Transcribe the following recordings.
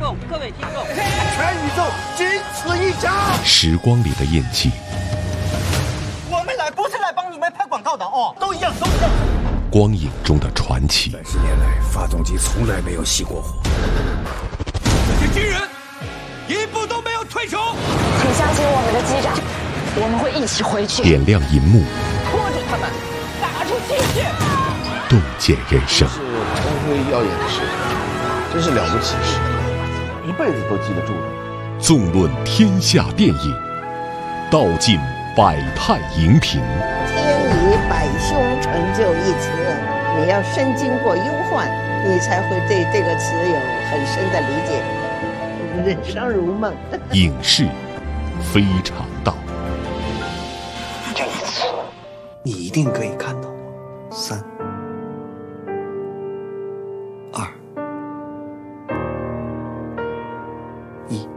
共各位听众， 全宇宙仅此一家。 时光里的印记， 我们来不是来帮你们拍广告的哦，都一样，都一样。 光影中的传奇。 30年来，发动机从来没有熄过火。 这些军人一步都没有退出。 请相信我们的机长，我们会一起回去。 点亮银幕， 拖住他们，打出精血， 洞见人生。 是光辉耀眼的时刻，真是了不起事，一辈子都记得住的。 纵论天下电影，道尽百态荧屏。 天以百凶成就一词，你要深经过忧患，你才会对这个词有很深的理解。人生如梦， 影视非常道。 这一次， 你一定可以看到。3、2、1。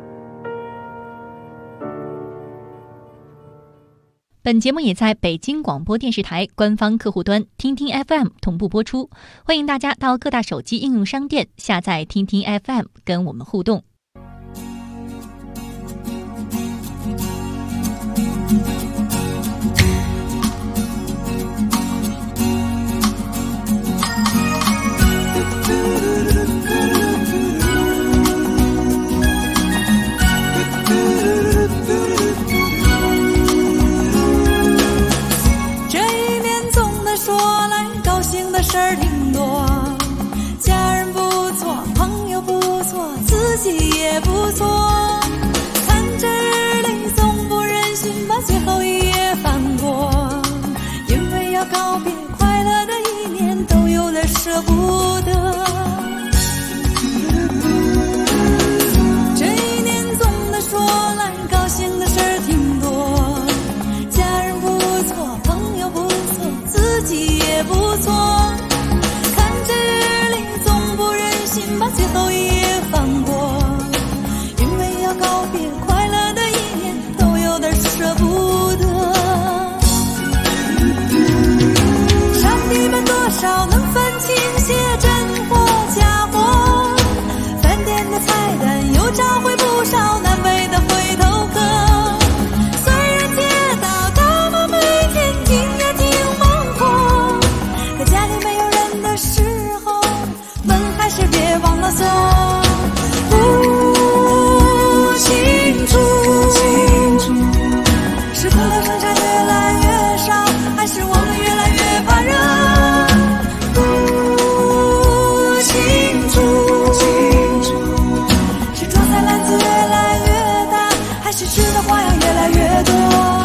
本节目也在北京广播电视台官方客户端听听 FM 同步播出，欢迎大家到各大手机应用商店下载听听 FM 跟我们互动。 事儿挺多，家人不错，朋友不错，自己也不错。看着日历，总不忍心把最后一页翻过，因为要告别快乐的一年，都有点舍不得。这一年总的说来，高兴的事儿挺多，家人不错，朋友不错，自己也不错。把最后一页翻过，因为要告别快乐的一年，都有点舍不得。上帝们多少能分清些真货假货，饭店的菜单又找回不少难为的回头客。虽然街道大妈每天听也挺猛火，可家里没有人的时候，门还是别忘了锁。不清楚，是苦的生产越来越少，还是我们越来越怕热？不清楚，是装菜篮子越来越大，还是吃的花样越来越多？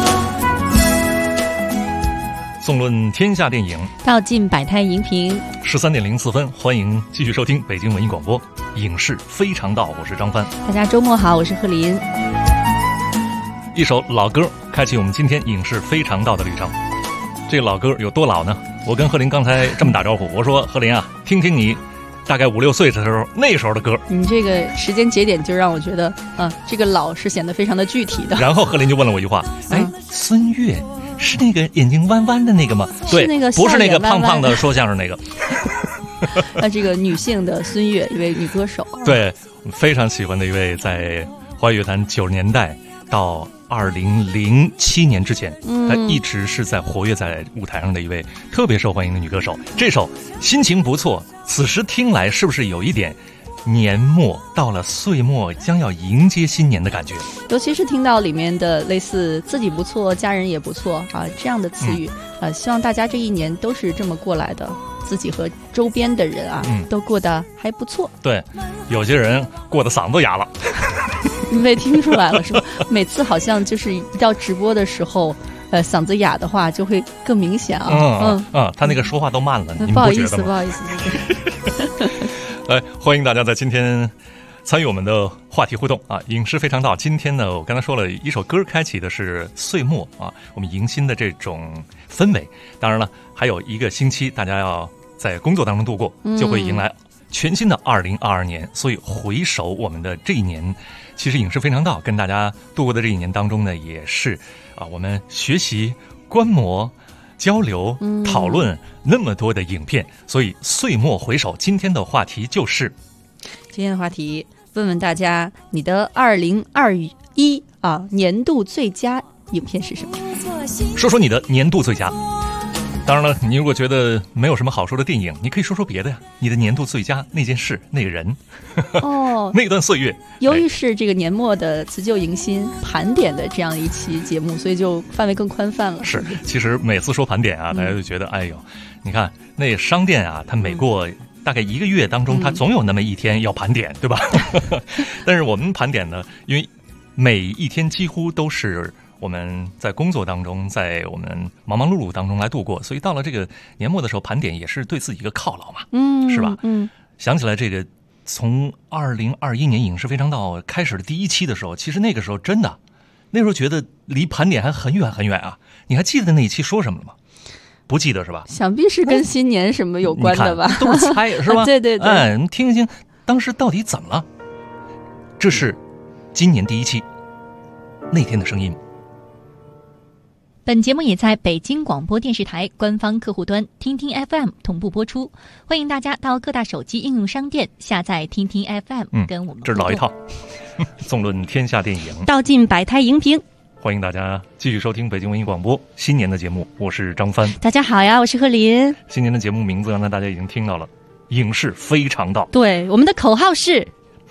纵论天下电影， 道尽百态荧屏。 13:04分，欢迎继续收听北京文艺广播影视非常道，我是张帆。 大家周末好，我是贺林。 一首老歌开启我们今天影视非常道的旅程。这个老歌有多老呢？我跟贺林刚才这么打招呼，我说贺林啊，听听你大概5、6岁的时候那时候的歌。 你这个时间节点就让我觉得这个老是显得非常的具体的。 然后贺林就问了我一句话，孙越是那个眼睛弯弯的那个吗？对， 那个不是那个胖胖的说相声那个。 这个女性的孙越，一位女歌手。 对，非常喜欢的一位，在华语乐坛90年代到2007年之前，她一直是在活跃在舞台上的一位特别受欢迎的女歌手。这首心情不错，此时听来是不是有一点年末到了岁末将要迎接新年的感觉？ 尤其是听到里面的类似自己不错，家人也不错这样的词语，希望大家这一年都是这么过来的，自己和周边的人都过得还不错。 对，有些人过得嗓子哑了。 你被听出来了是吧？每次好像就是一到直播的时候，嗓子哑的话就会更明显他那个说话都慢了， 不好意思，不好意思。 来，欢迎大家在今天参与我们的话题互动影视非常道。今天呢，我刚才说了一首歌开启的是岁末我们迎新的这种氛围。当然了，还有1个星期大家要在工作当中度过，就会迎来全新的2022年。所以回首我们的这一年，其实影视非常道跟大家度过的这一年当中呢，也是我们学习观摩交流讨论那么多的影片。所以岁末回首，今天的话题就是问问大家，你的2021年度最佳影片是什么？ 说说你的年度最佳。当然了，你如果觉得没有什么好说的电影，你可以说说别的呀。你的年度最佳那件事、那个人，那段岁月。 由于是这个年末的辞旧迎新盘点的这样一期节目，所以就范围更宽泛了。 是，其实每次说盘点啊，大家就觉得，哎呦，你看那商店啊，它每过大概1个月当中，它总有那么一天要盘点，对吧？但是我们盘点呢，因为每一天几乎都是我们在工作当中，在我们忙忙碌碌当中来度过，所以到了这个年末的时候，盘点也是对自己一个犒劳嘛，是吧？想起来这个从2021年影视非常道开始的第1期的时候，其实那个时候真的，那时候觉得离盘点还很远很远啊。你还记得那一期说什么了吗？不记得是吧？ 想必是跟新年什么有关的吧？ 都是猜是吧？ 对对对。 哎，你听一听，当时到底怎么了？这是今年第1期那天的声音。 本节目也在北京广播电视台官方客户端听听 FM 同步播出，欢迎大家到各大手机应用商店下载听听 FM，跟我们这是老一套，纵论天下电影， 道尽百态荧屏。 欢迎大家继续收听北京文艺广播新年的节目，我是张帆。 大家好呀，我是贺林。 新年的节目名字刚才大家已经听到了，影视非常道。 对，我们的口号是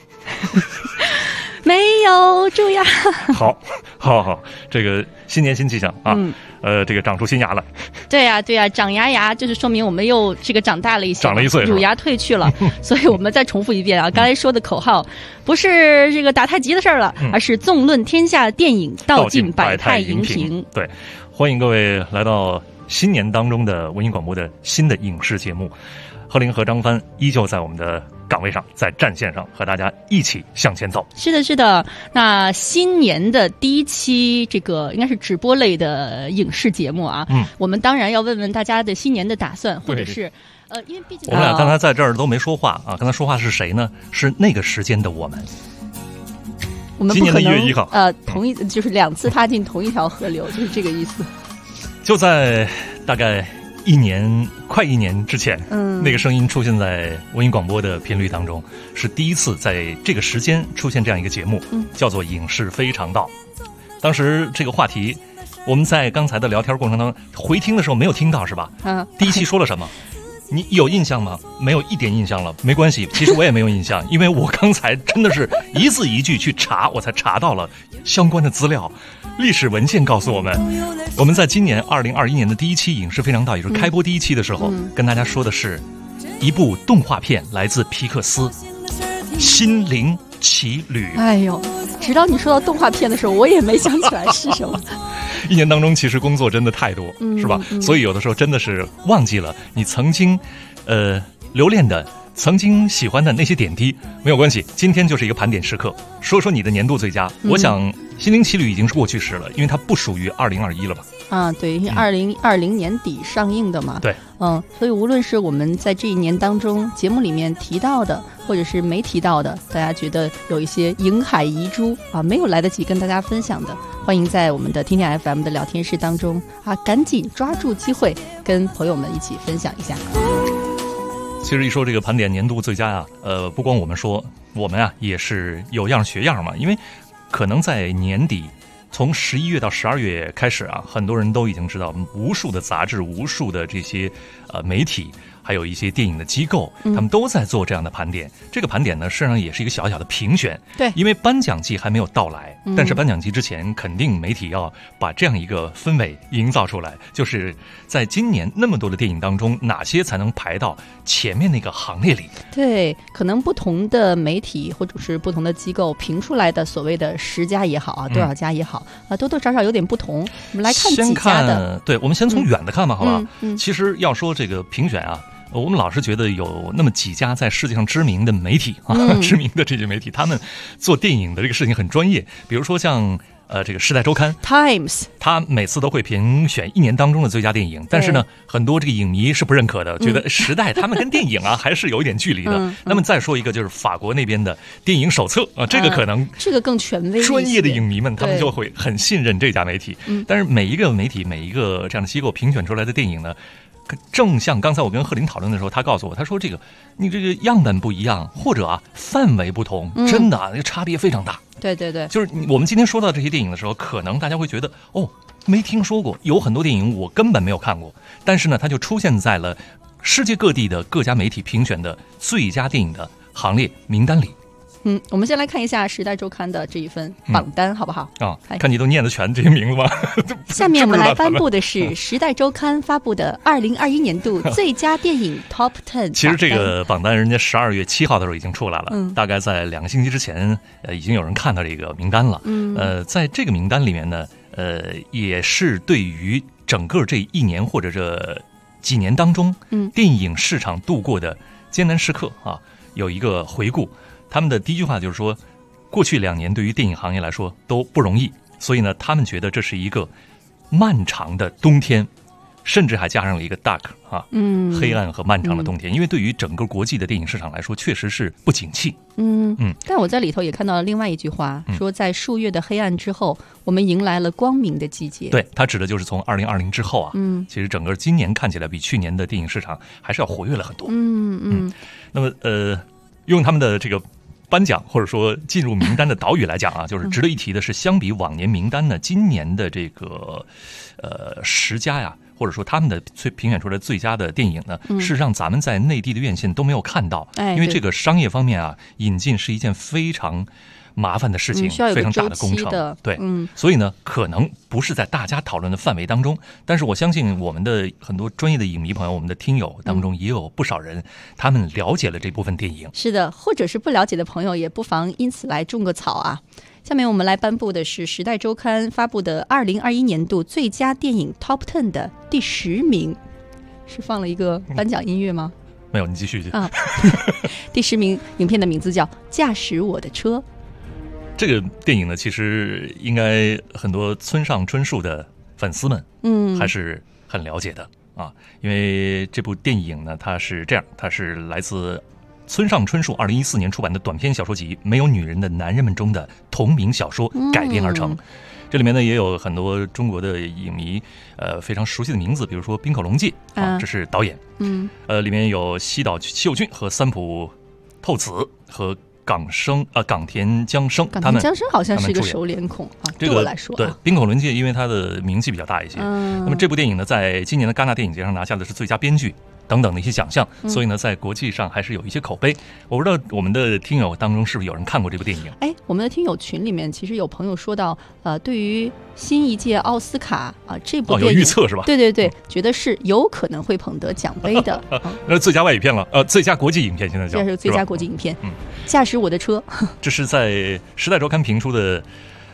没有蛀牙。 好，这个新年新气象啊，这个长出新牙来。 对呀，长牙就是说明我们又这个长大了一些， 长了1岁， 乳牙褪去了。所以我们再重复一遍啊，刚才说的口号不是这个打太极的事儿了，而是纵论天下电影，道尽百态荧屏。 对，欢迎各位来到新年当中的文艺广播的新的影视节目。贺林和张帆依旧在我们的岗位上，在战线上和大家一起向前走。 是的。那新年的第1期这个应该是直播类的影视节目啊，我们当然要问问大家的新年的打算，或者是因为毕竟我们俩刚才在这儿都没说话啊，刚才说话是谁呢？是那个时间的我们。 我们不可能今年的1月1号， 同一就是2次踏进同一条河流，就是这个意思。 就在大概快一年之前，那个声音出现在文艺广播的频率当中，是第1次在这个时间出现这样一个节目，叫做影视非常道。当时这个话题我们在刚才的聊天过程当中回听的时候没有听到是吧？第1期说了什么？你有印象吗？没有一点印象了，没关系，其实我也没有印象，因为我刚才真的是一字一句去查，我才查到了相关的资料，历史文献告诉我们，我们在今年2021年的第1期影视非常道，也就是开播第1期的时候，跟大家说的是一部动画片，来自皮克斯《心灵奇旅》。 哎呦，直到你说到动画片的时候，我也没想起来是什么。 1年当中其实工作真的太多，是吧？所以有的时候真的是忘记了你曾经留恋的、曾经喜欢的那些点滴。没有关系，今天就是一个盘点时刻，说说你的年度最佳。我想《心灵奇旅》已经是过去式了，因为它不属于2021了吧？ 对，因为2020年底上映的嘛。 对， 所以无论是我们在这1年当中节目里面提到的，或者是没提到的，大家觉得有一些影海遗珠啊，没有来得及跟大家分享的，欢迎在我们的听听 FM 的聊天室当中啊，赶紧抓住机会跟朋友们一起分享一下。 其实一说这个盘点年度最佳啊，不光我们说，我们啊也是有样学样嘛，因为可能在年底。从11月到12月开始啊，很多人都已经知道，无数的杂志、无数的这些媒体，还有一些电影的机构，他们都在做这样的盘点。这个盘点呢，实际上也是一个小小的评选。 对， 因为颁奖季还没有到来，但是颁奖季之前，肯定媒体要把这样一个氛围营造出来，就是在今年那么多的电影当中，哪些才能排到前面那个行列里？ 对，可能不同的媒体或者是不同的机构评出来的所谓的10家也好啊，多少家也好。多多少少有点不同，我们来看几家的。 对，我们先从远的看吧，好吧？其实要说这个评选啊，我们老是觉得有那么几家在世界上知名的媒体啊，知名的这些媒体，他们做电影的这个事情很专业。比如说像这个《时代周刊》 Times， 他每次都会评选1年当中的最佳电影，但是呢，很多这个影迷是不认可的，觉得《时代》他们跟电影啊还是有一点距离的。那么再说一个，就是法国那边的电影手册啊，这个可能这个更权威， 专业的影迷们他们就会很信任这家媒体。但是每一个媒体、每一个这样的机构评选出来的电影呢， 正像刚才我跟贺林讨论的时候，他告诉我，他说这个你这个样本不一样，或者范围不同，真的那个差别非常大。 对对对， 就是我们今天说到这些电影的时候，可能大家会觉得没听说过，有很多电影我根本没有看过，但是呢，它就出现在了世界各地的各家媒体评选的最佳电影的行列名单里。 我们先来看一下《时代周刊》的这一份榜单，好不好？ 看你都念得全这些名字吗？ 下面我们来颁布的是《时代周刊》发布的2021年度最佳电影 Top 10。 其实这个榜单人家12月7号的时候已经出来了，大概在2个星期之前，已经有人看到这个名单了。在这个名单里面呢，也是对于整个这一年或者这几年当中，电影市场度过的艰难时刻有一个回顾。他们的第一句话就是说，过去2年对于电影行业来说都不容易，所以呢，他们觉得这是一个漫长的冬天，甚至还加上了一个 dark 黑暗和漫长的冬天，因为对于整个国际的电影市场来说，确实是不景气。 但我在里头也看到了另外一句话，说在数月的黑暗之后，我们迎来了光明的季节。 对，它指的就是从2020之后其实整个今年看起来比去年的电影市场还是要活跃了很多。那么用他们的这个颁奖或者说进入名单的导语来讲就是值得一提的是，相比往年名单呢，今年的这个10佳或者说他们的评选出来最佳的电影呢，事实上咱们在内地的院线都没有看到，因为这个商业方面引进是一件非常麻烦的事情，非常大的工程。对，所以呢，可能不是在大家讨论的范围当中，但是我相信我们的很多专业的影迷朋友，我们的听友当中也有不少人，他们了解了这部分电影。 是的，或者是不了解的朋友，也不妨因此来种个草下面我们来颁布的是《时代周刊》发布的2021年度最佳电影 Top 10的第10名，是放了一个颁奖音乐吗？ 没有，你继续。 第10名影片的名字叫《驾驶我的车》。 这个电影呢，其实应该很多村上春树的粉丝们，还是很了解的因为这部电影呢，它是这样，它是来自村上春树2014年出版的短篇小说集《没有女人的男人们》中的同名小说改编而成。这里面呢，也有很多中国的影迷非常熟悉的名字，比如说滨口龙介这是导演。里面有西岛秀俊和三浦透子和冈田将生， 冈田将生好像是一个熟脸孔对我来说。 对，滨口龙介因为他的名气比较大一些。那么这部电影呢，在今年的戛纳电影节上拿下的是最佳编剧等等的一些奖项，所以呢，在国际上还是有一些口碑。我不知道我们的听友当中是不是有人看过这部电影？ 我们的听友群里面其实有朋友说到，对于新一届奥斯卡这部电影有预测是吧？ 对对对，觉得是有可能会捧得奖杯的。 那最佳外语片了，最佳国际影片现在叫， 这是最佳国际影片。驾驶我的车， 这是在《时代周刊》评出的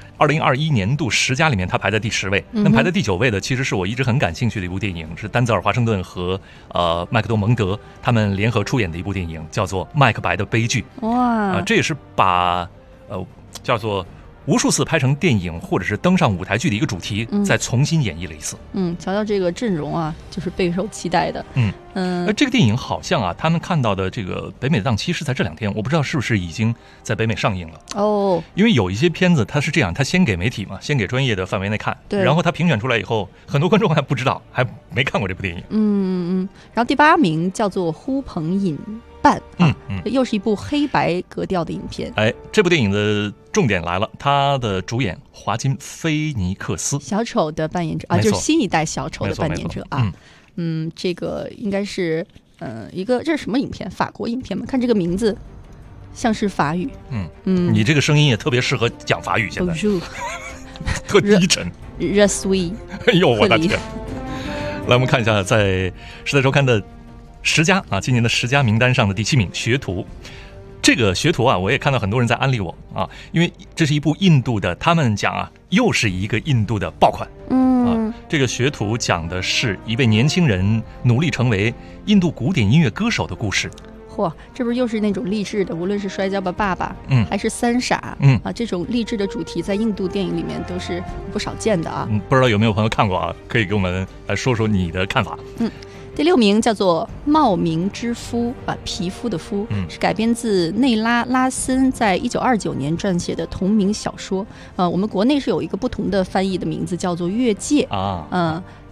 2021年度10佳里面，它排在第10位。那排在第9位的，其实是我一直很感兴趣的一部电影，是丹泽尔·华盛顿和麦克多蒙德他们联合出演的一部电影，叫做《麦克白的悲剧》。 哇， 这也是把叫做无数次拍成电影或者是登上舞台剧的一个主题，再重新演绎了一次。 瞧瞧这个阵容就是备受期待的。 这个电影好像他们看到的这个北美的档期是在这2天，我不知道是不是已经在北美上映了。因为有一些片子它是这样，它先给媒体嘛，先给专业的范围内看，然后它评选出来以后，很多观众还不知道，还没看过这部电影。 然后第8名叫做《呼朋引伴》又是一部黑白格调的影片。 这部电影的重点来了，它的主演华金菲尼克斯， 小丑的扮演者就是新一代小丑的扮演者这个应该是一个，这是什么影片？法国影片吗？看这个名字像是法语。 你这个声音也特别适合讲法语，现在特低沉。 Je suis 哎呦我的天！来，我们看一下在《时代周刊》的10佳今年的10佳名单上的第7名《学徒》。这个学徒我也看到很多人在安利我因为这是一部印度的，他们讲又是一个印度的爆款。这个学徒讲的是一位年轻人努力成为印度古典音乐歌手的故事。 这不是又是那种励志的，无论是摔跤吧爸爸还是三傻这种励志的主题在印度电影里面都是不少见的不知道有没有朋友看过可以给我们来说说你的看法。 第6名叫做《茂名之夫》皮肤的夫，是改编自内拉拉森在1929年撰写的同名小说。我们国内是有一个不同的翻译的名字，叫做《越界》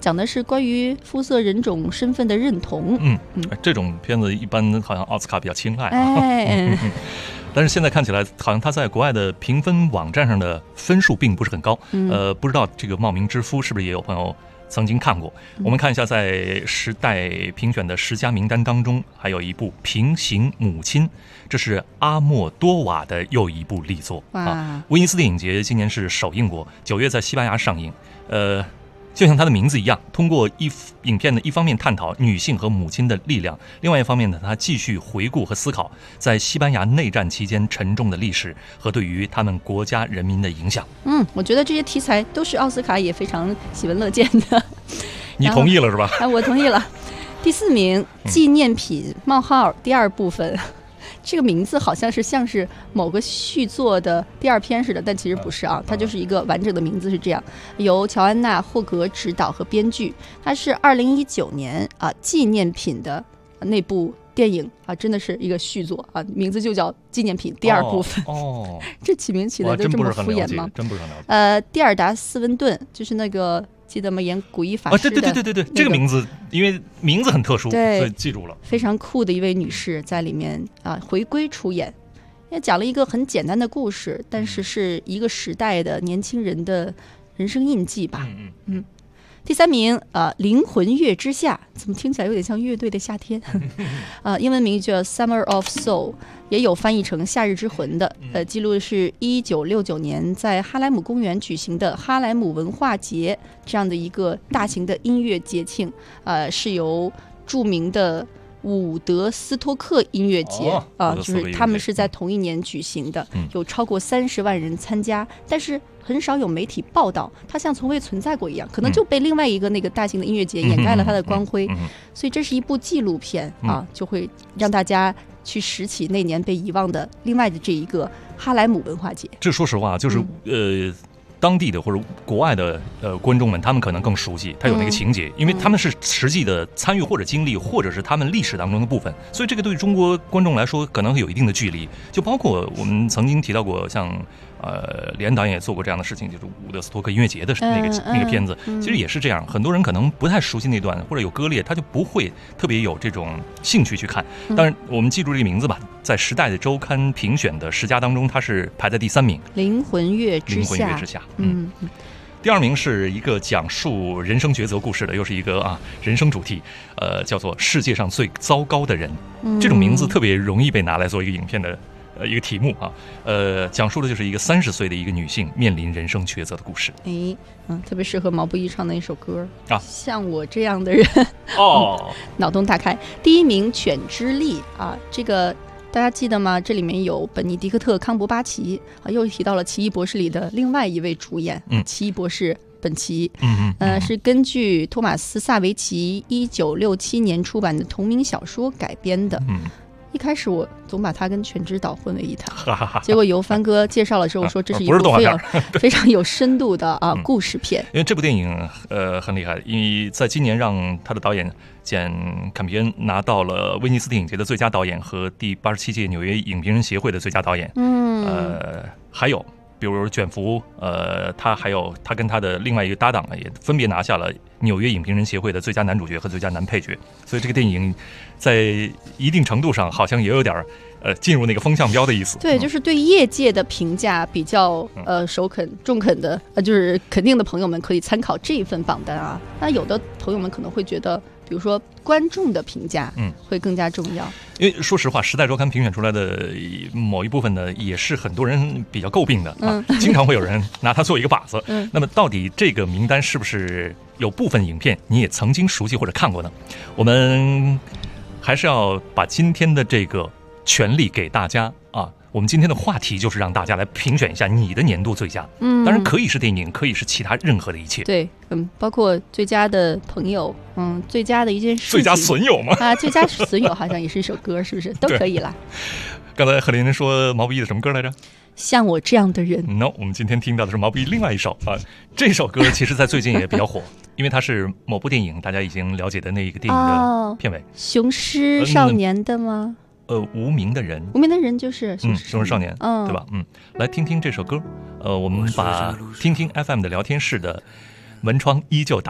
讲的是关于肤色人种身份的认同。 这种片子一般好像奥斯卡比较青睐但是现在看起来，好像他在国外的评分网站上的分数并不是很高。不知道这个冒名之夫是不是也有朋友曾经看过？我们看一下，在时代评选的10佳名单当中，还有一部《平行母亲》，这是阿莫多瓦的又一部力作啊。威尼斯电影节今年是首映过，9月在西班牙上映。就像它的名字一样，通过影片呢，一方面探讨女性和母亲的力量，另外一方面呢，它继续回顾和思考在西班牙内战期间沉重的历史和对于他们国家人民的影响。 我觉得这些题材都是奥斯卡也非常喜闻乐见的。 你同意了是吧？ 我同意了。第4名，纪念品冒号第2部分。这个名字好像是某个续作的第2篇似的，但其实不是啊，它就是一个完整的名字是这样，由乔安娜·霍格执导和编剧，它是2019年纪念品的那部电影啊，真的是一个续作啊，名字就叫纪念品第2部分。这起名起的就这么敷衍吗？ 真不是很了解。 蒂尔达·斯文顿就是那个。记得吗？演古一法师的对，这个名字因为名字很特殊，所以记住了。 非常酷的一位女士在里面回归出演，也讲了一个很简单的故事，但是是一个时代的年轻人的人生印记吧。第3名灵魂乐之夏，怎么听起来有点像乐队的夏天英文名叫 Summer of Soul， 也有翻译成夏日之魂的。记录的是1969年在哈莱姆公园举行的哈莱姆文化节这样的一个大型的音乐节庆，是由著名的伍德斯托克音乐节就是他们是在同一年举行的，有超过30万人参加，但是很少有媒体报道，它像从未存在过一样，可能就被另外一个那个大型的音乐节掩盖了它的光辉。所以这是一部纪录片就会让大家去拾起那年被遗忘的另外的这一个哈莱姆文化节。 这说实话就是当地的或者国外的观众们，他们可能更熟悉，他有那个情节，因为他们是实际的参与或者经历，或者是他们历史当中的部分，所以这个对中国观众来说可能会有一定的距离。就包括我们曾经提到过，像李安导演也做过这样的事情，就是伍德斯托克音乐节的那个片子，其实也是这样，很多人可能不太熟悉那段或者有割裂，他就不会特别有这种兴趣去看。当然我们记住这个名字吧，在《时代》的周刊评选的10佳当中，它是排在第3名， 灵魂乐之夏。 第2名是一个讲述人生抉择故事的，又是一个人生主题，叫做《世界上最糟糕的人》。这种名字特别容易被拿来做一个影片的一个题目讲述的就是一个30岁的一个女性面临人生抉择的故事。 特别适合毛不易唱的一首歌像我这样的人脑洞大开。第1名《犬之力》这个大家记得吗？这里面有本尼迪克特·康伯巴奇又提到了《奇异博士》里的另外一位主演，奇异博士本奇，是根据托马斯·萨维奇1967年出版的同名小说改编的。一开始我总把它跟全知岛混为一谈，结果由帆哥介绍了之后说这是一部非常有深度的故事片。 因为这部电影很厉害，因为在今年让他的导演简·坎皮恩拿到了威尼斯电影节的最佳导演和第87届纽约影评人协会的最佳导演。还有比如卷福，他跟他的另外一个搭档也分别拿下了纽约影评人协会的最佳男主角和最佳男配角，所以这个电影在一定程度上好像也有点进入那个风向标的意思。 对，就是对业界的评价比较中肯的就是肯定的朋友们可以参考这一份榜单那有的朋友们可能会觉得，比如说观众的评价会更加重要。 因为说实话，《时代周刊》评选出来的某一部分呢，也是很多人比较诟病的经常会有人拿它做一个靶子。那么到底这个名单是不是有部分影片你也曾经熟悉或者看过呢？我们还是要把今天的这个权利给大家我们今天的话题就是让大家来评选一下你的年度最佳。当然可以是电影，可以是其他任何的一切。 对，包括最佳的朋友，最佳的一件事情， 最佳损友吗？ 最佳损友好像也是一首歌，是不是都可以啦？ 刚才何林说毛不易的什么歌来着？ 像我这样的人。 No， 我们今天听到的是毛不易另外一首这首歌其实在最近也比较火，因为它是某部电影大家已经了解的那一个电影的片尾。 雄狮少年的吗？ 无名的人， 无名的人就是雄狮少年，对吧？来听听这首歌。我们把听听 FM 的聊天室的门窗依旧打开。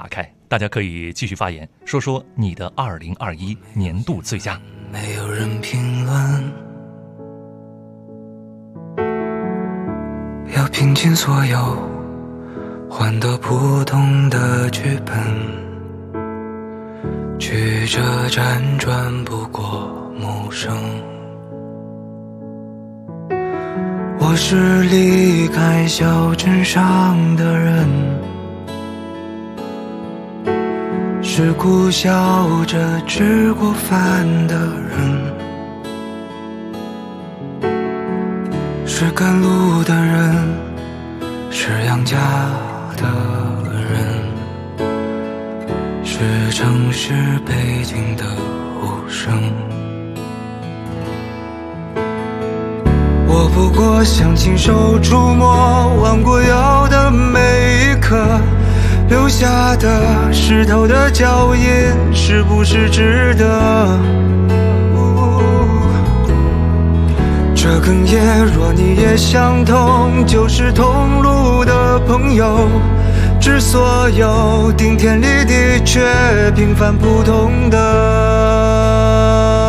大家可以继续发言，说说你的2021年度最佳。 没有人评论，要拼尽所有，换得不同的剧本，曲折辗转不过陌生。我是离开小镇上的人，是苦笑着吃过饭的人，是赶路的人，是养家的人，是城市背景的无声。我不过想亲手触摸弯过腰的每一刻，留下的石头的脚印是不是值得？这哽咽若你也相同，就是同路的朋友，致所有顶天立地却平凡普通的。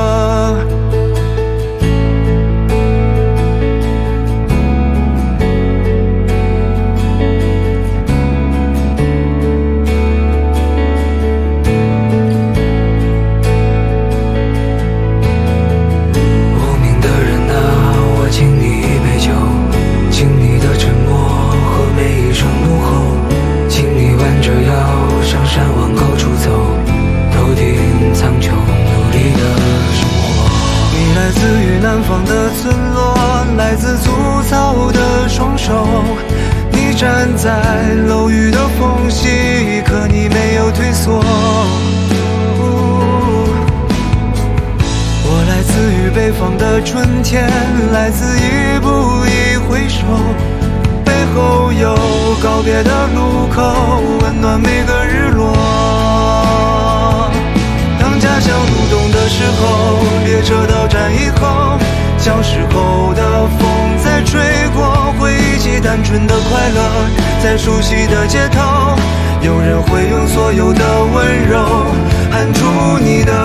南方的村落，来自粗糙的双手，你站在楼宇的缝隙，可你没有退缩。我来自于北方的春天，来自一步一回首，背后有告别的路口，温暖每个日落。当家乡入冬的时候，列车到站以后，小时候的风在吹过，回忆起单纯的快乐，在熟悉的街头，有人会用所有的温柔喊出你的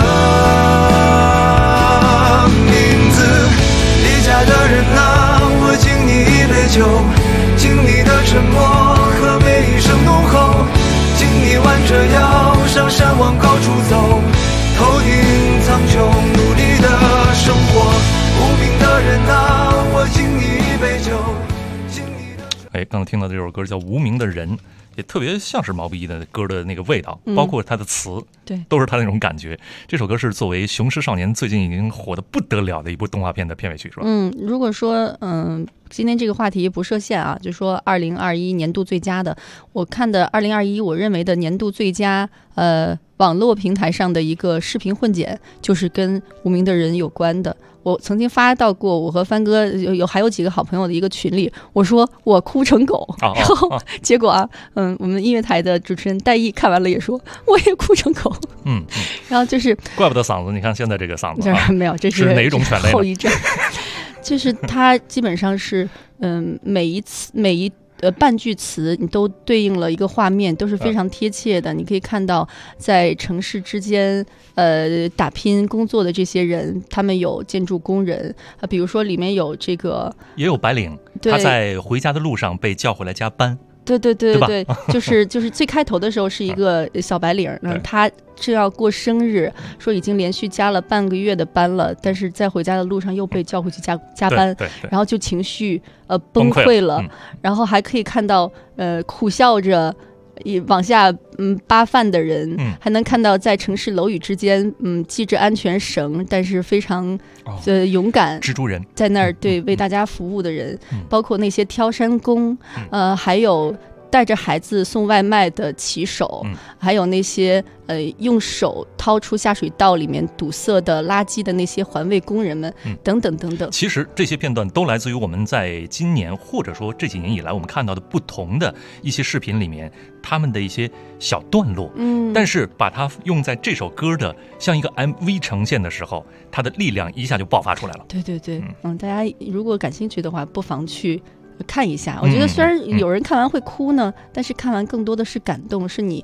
名字。离家的人啊，我敬你一杯酒，敬你的沉默和每一声怒吼，敬你弯着腰上山往高处走，头顶苍穹，努力的生活。无名的人啊，我敬你一杯酒。 刚才听到这首歌叫《无名的人》，也特别像是毛不易的歌的那个味道，包括他的词， 对， 都是他那种感觉。这首歌是作为《雄狮少年》最近已经火得不得了的一部动画片的片尾曲，是吧？ 如果说今天这个话题不设限啊，就说2021年度最佳的，我看的2021，我认为的年度最佳网络平台上的一个视频混剪，就是跟无名的人有关的。我曾经发到过我和帆哥还有几个好朋友的一个群里，我说我哭成狗，然后结果啊，我们音乐台的主持人戴毅看完了也说我也哭成狗，然后就是怪不得嗓子，你看现在这个嗓子， 没有，这是哪种犬类后遗症？就是它基本上是每一半句词你都对应了一个画面，都是非常贴切的。你可以看到在城市之间打拼工作的这些人，他们有建筑工人比如说里面有这个也有白领，他在回家的路上被叫回来加班。 对，就是最开头的时候是一个小白领，他正要过生日，说已经连续加了半个月的班了，但是在回家的路上又被叫回去加班，然后就情绪崩溃了，然后还可以看到苦笑着往下扒饭的人，还能看到在城市楼宇之间系着安全绳，但是非常勇敢蜘蛛人在那儿为大家服务的人，包括那些挑山工，还有带着孩子送外卖的骑手，还有那些用手掏出下水道里面堵塞的垃圾的那些环卫工人们，等等等等。 其实这些片段都来自于我们在今年或者说这几年以来我们看到的不同的一些视频里面他们的一些小段落，但是把它用在这首歌的像一个 MV 呈现的时候，它的力量一下就爆发出来了。 对，大家如果感兴趣的话，不妨去看一下。我觉得虽然有人看完会哭呢，但是看完更多的是感动，是你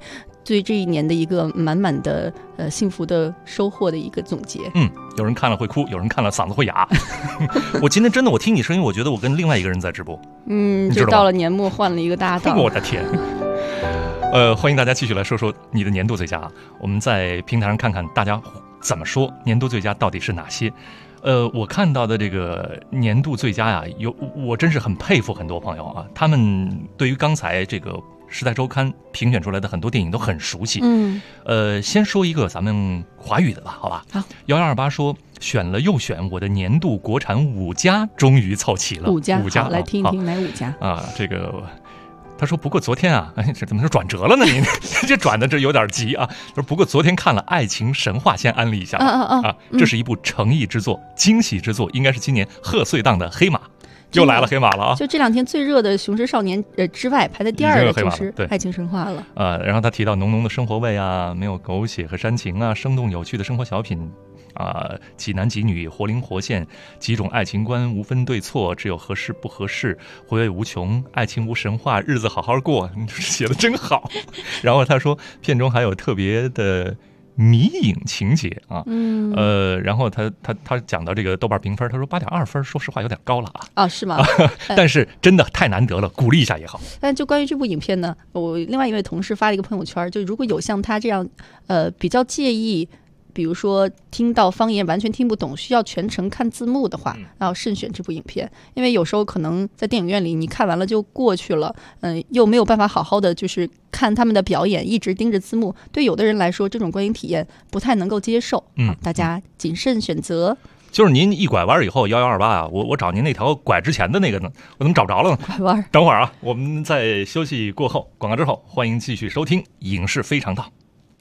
对这一年的一个满满的幸福的收获的一个总结。 有人看了会哭，有人看了嗓子会哑。我今天真的，我听你声音，我觉得我跟另外一个人在直播。 这到了年末换了一个搭档。 我的天！欢迎大家继续来说说你的年度最佳。我们在平台上看看大家怎么说年度最佳到底是哪些。我看到的这个年度最佳呀，我真是很佩服很多朋友啊，他们对于刚才这个时代周刊评选出来的很多电影都很熟悉。先说一个咱们华语的吧，好吧。好，1128说选了又选，我的年度国产5家终于凑齐了。 5家， 好， 来听一听哪5家啊？这个他说不过昨天啊，这怎么说转折了呢？您这转的这有点急啊。说不过昨天看了《爱情神话》，先安利一下这是一部诚意之作、惊喜之作，应该是今年贺岁档的黑马。又来了黑马了啊！ 就这2天最热的《雄狮少年》之外，排在第2的就是《爱情神话》了。 然后他提到浓浓的生活味啊，没有狗血和煽情啊，生动有趣的生活小品啊，几男几女活灵活现，几种爱情观无分对错，只有合适不合适，回味无穷，爱情无神话，日子好好过，写的真好。然后他说片中还有特别的迷影情节啊，然后他讲到这个豆瓣评分，他说8.2分，说实话有点高了啊。 是吗？ 但是真的太难得了，鼓励一下也好。 但就关于这部影片呢，我另外一位同事发了一个朋友圈，就如果有像他这样比较介意，比如说听到方言完全听不懂，需要全程看字幕的话，要慎选这部影片，因为有时候可能在电影院里你看完了就过去了，又没有办法好好的就是看他们的表演，一直盯着字幕，对有的人来说这种观影体验不太能够接受。大家谨慎选择。 就是您一拐弯以后，1128啊，我找您那条拐之前的那个呢，我怎么找不着了呢？ 拐弯。 等会儿啊，我们在休息过后，广告之后，欢迎继续收听《影视非常道》。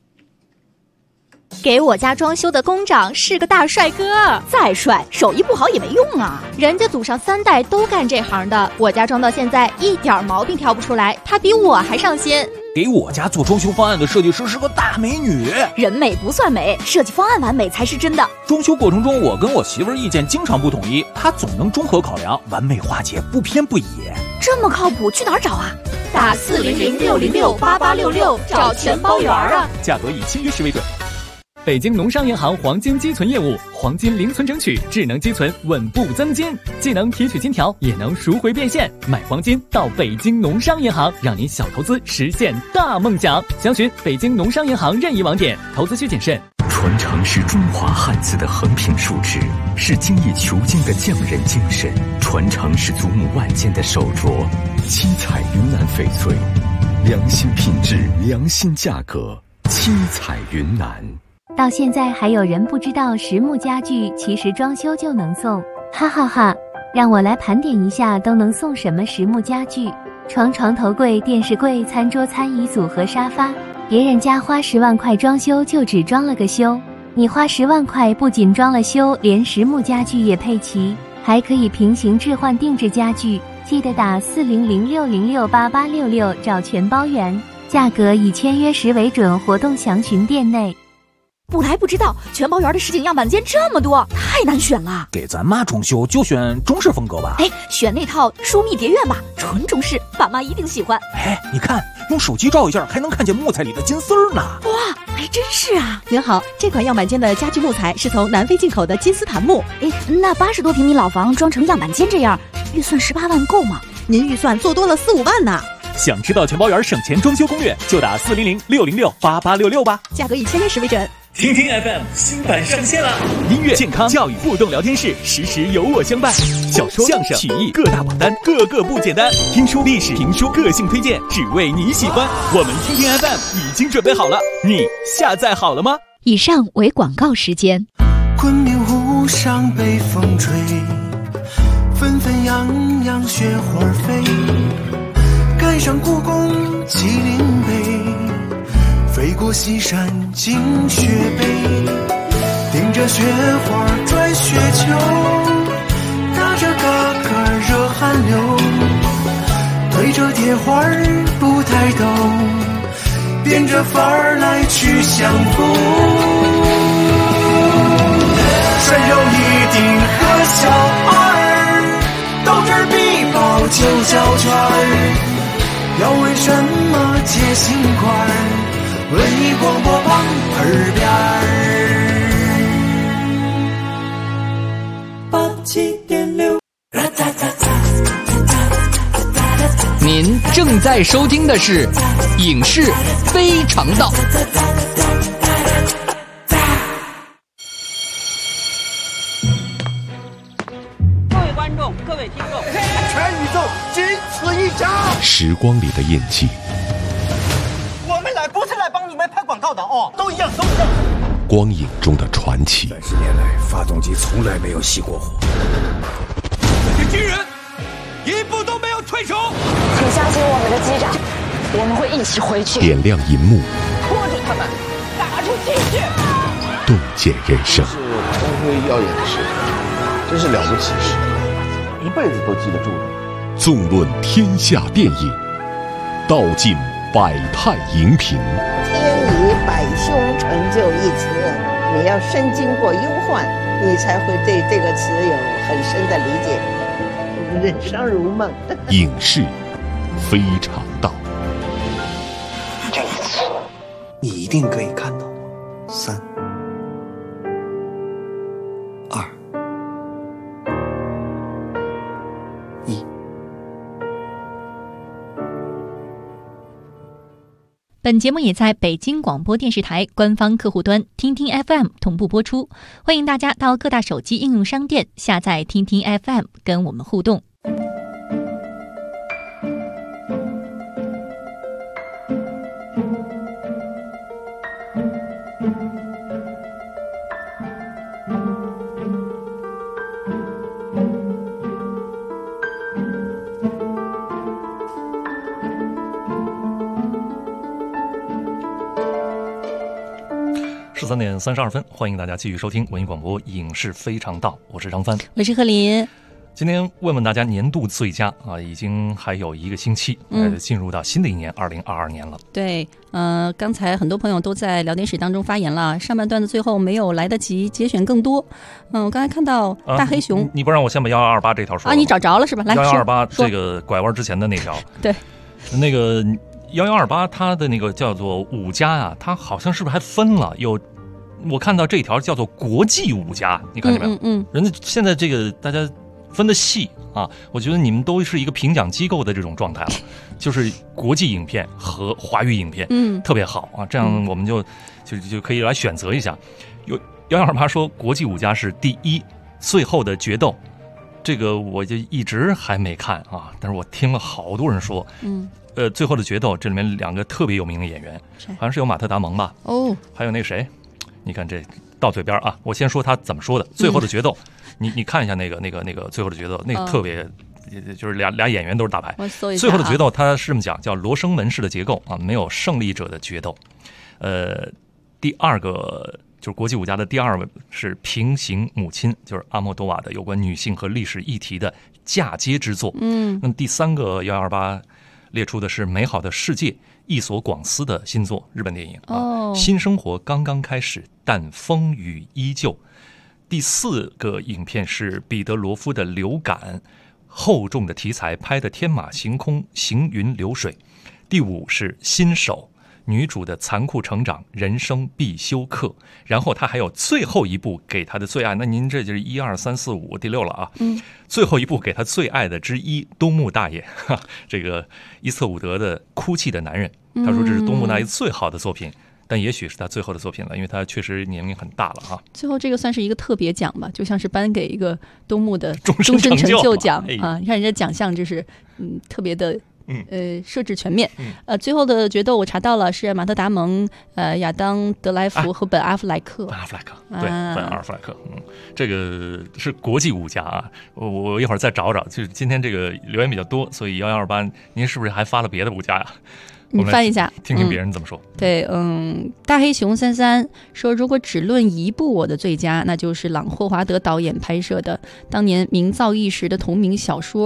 给我家装修的工长是个大帅哥，再帅手艺不好也没用啊，人家祖上3代都干这行的，我家装到现在一点毛病挑不出来，他比我还上心。 给我家做装修方案的设计师是个大美女， 人美不算美，设计方案完美才是真的。 装修过程中我跟我媳妇儿意见经常不统一，她总能综合考量，完美化解，不偏不倚。 这么靠谱，去哪儿找啊？打400-606-8866找全包圆啊， 价格以签约时为准。北京农商银行黄金积存业务，黄金零存整取，智能积存稳步增金，既能提取金条，也能赎回变现。买黄金到北京农商银行，让您小投资实现大梦想。详询北京农商银行任意网点，投资需谨慎。 传承是中华汉字的横平竖直，是精益求精的匠人精神，传承是祖母万件的手镯。七彩云南翡翠，良心品质，良心价格，七彩云南。 到现在还有人不知道实木家具其实装修就能送，哈哈哈！让我来盘点一下都能送什么实木家具：床、床头柜、电视柜、餐桌、餐椅组和沙发。别人家花10万块装修就只装了个修，你花10万块不仅装了修，连实木家具也配齐，还可以平行置换定制家具。记得打400-606-8866找全包圆，价格以签约时为准，活动详询店内。 不来不知道，全包圆的实景样板间这么多，太难选了。 给咱妈装修就选中式风格吧。 选那套疏密蝶院吧，纯中式，爸妈一定喜欢。 你看，用手机照一下，还能看见木材里的金丝儿呢。 哇，还真是啊！ 您好，这款样板间的家具木材是从南非进口的金丝檀木。 那80多平米老房装成样板间这样，预算18万够吗？ 您预算做多了4-5万呢。 想知道全包圆省钱装修攻略，就打400-606-8866吧， 价格以签约时为准。 听听 FM 新版上线了，音乐、健康、教育、互动聊天室，时时有我相伴。小说、相声、曲艺各大榜单，个个不简单。听书、历史、评书、个性推荐，只为你喜欢。我们听听 FM 已经准备好了，你下载好了吗？ 以上为广告时间。 昆明湖上北风吹，纷纷扬扬雪花飞，赶上故宫麒麟碑，飞过西山进雪北，顶着雪花转雪球，打着嘎嘎热汗流，对着铁花不抬头，变着法儿来去相逢。山有一定和小二，斗智必报九角圈，要为什么结心块？ 文艺广播榜耳边87.6。 您正在收听的是《影视非常道》。 各位观众，各位听众， 全宇宙仅此一家。 时光里的印记， 我们来不是来帮你们拍广告的哦，都一样，都一样。 光影中的传奇。 30年来，发动机从来没有熄过火。 这些军人一步都没有退出。 请相信我们的机长，我们会一起回去。 点亮银幕， 拖住他们，打出气势， 洞见人生。 是光辉耀眼的时刻，真是了不起的时刻，一辈子都记得住的。 纵论天下电影，道尽百态荧屏。 天以百凶成就一词，你要深经过忧患，你才会对这个词有很深的理解。人生如梦， 影视非常道。 这一次，你一定可以看到我。3、2、1。 本节目也在北京广播电视台官方客户端听听 FM 同步播出，欢迎大家到各大手机应用商店下载听听 FM 跟我们互动。 13点32分，欢迎大家继续收听文艺广播《影视非常道》，我是张帆， 我是贺林。 今天问问大家年度最佳啊，已经还有1个星期，进入到新的一年2022年了。 对，刚才很多朋友都在聊天室当中发言了，上半段的最后没有来得及节选更多。我刚才看到大黑熊， 你不让我先把1128这条说啊？你找着了是吧？来 1128这个拐弯之前的那条， 对， 那个1128它的那个叫做5家啊，它好像是不是还分了？我看到这条叫做国际5家，你看见没有？人家现在这个大家分的细啊，我觉得你们都是一个评奖机构的这种状态了，就是国际影片和华语影片，特别好啊，这样我们就可以来选择一下。有1128说国际5家是第1，最后的决斗，这个我就一直还没看啊，但是我听了好多人说，最后的决斗这里面2个特别有名的演员，好像是有马特达蒙吧，还有那谁。你看这到嘴边啊！我先说他怎么说的。最后的决斗，你看一下那个最后的决斗，那个特别，就是俩演员都是大牌。最后的决斗，他是这么讲，叫罗生门式的结构啊，没有胜利者的决斗。第2个就是国际5家的第2位是《平行母亲》，就是阿莫多瓦的有关女性和历史议题的嫁接之作。那么第3个1128列出的是《美好的世界》。伊索广司的新作日本电影新生活刚刚开始，但风雨依旧。第4个影片是彼得罗夫的《流感》，厚重的题材拍得天马行空，行云流水。第5是新手，女主的残酷成长，人生必修课。然后他还有最后一部给他的最爱，那您这就是1、2、3、4、5第6了啊。最后一部给他最爱的之一，东木大爷，这个伊斯特伍德的《哭泣的男人》，他说这是东木大爷最好的作品，但也许是他最后的作品了，因为他确实年龄很大了啊。 最后这个算是一个特别奖吧，就像是颁给一个东木的终身成就奖啊。你看人家奖项就是特别的。设置全面。最后的决斗我查到了，是马特达蒙、亚当德莱福和本阿弗莱克。 本阿弗莱克，对，本阿弗莱克。这个是国际5家啊。我一会儿再找找，就是今天这个留言比较多，所以1128，您是不是还发了别的5家呀？ 你翻一下， 听听别人怎么说。 对，大黑熊33说，如果只论一部我的最佳，那就是朗霍华德导演拍摄的当年名噪一时的同名小说。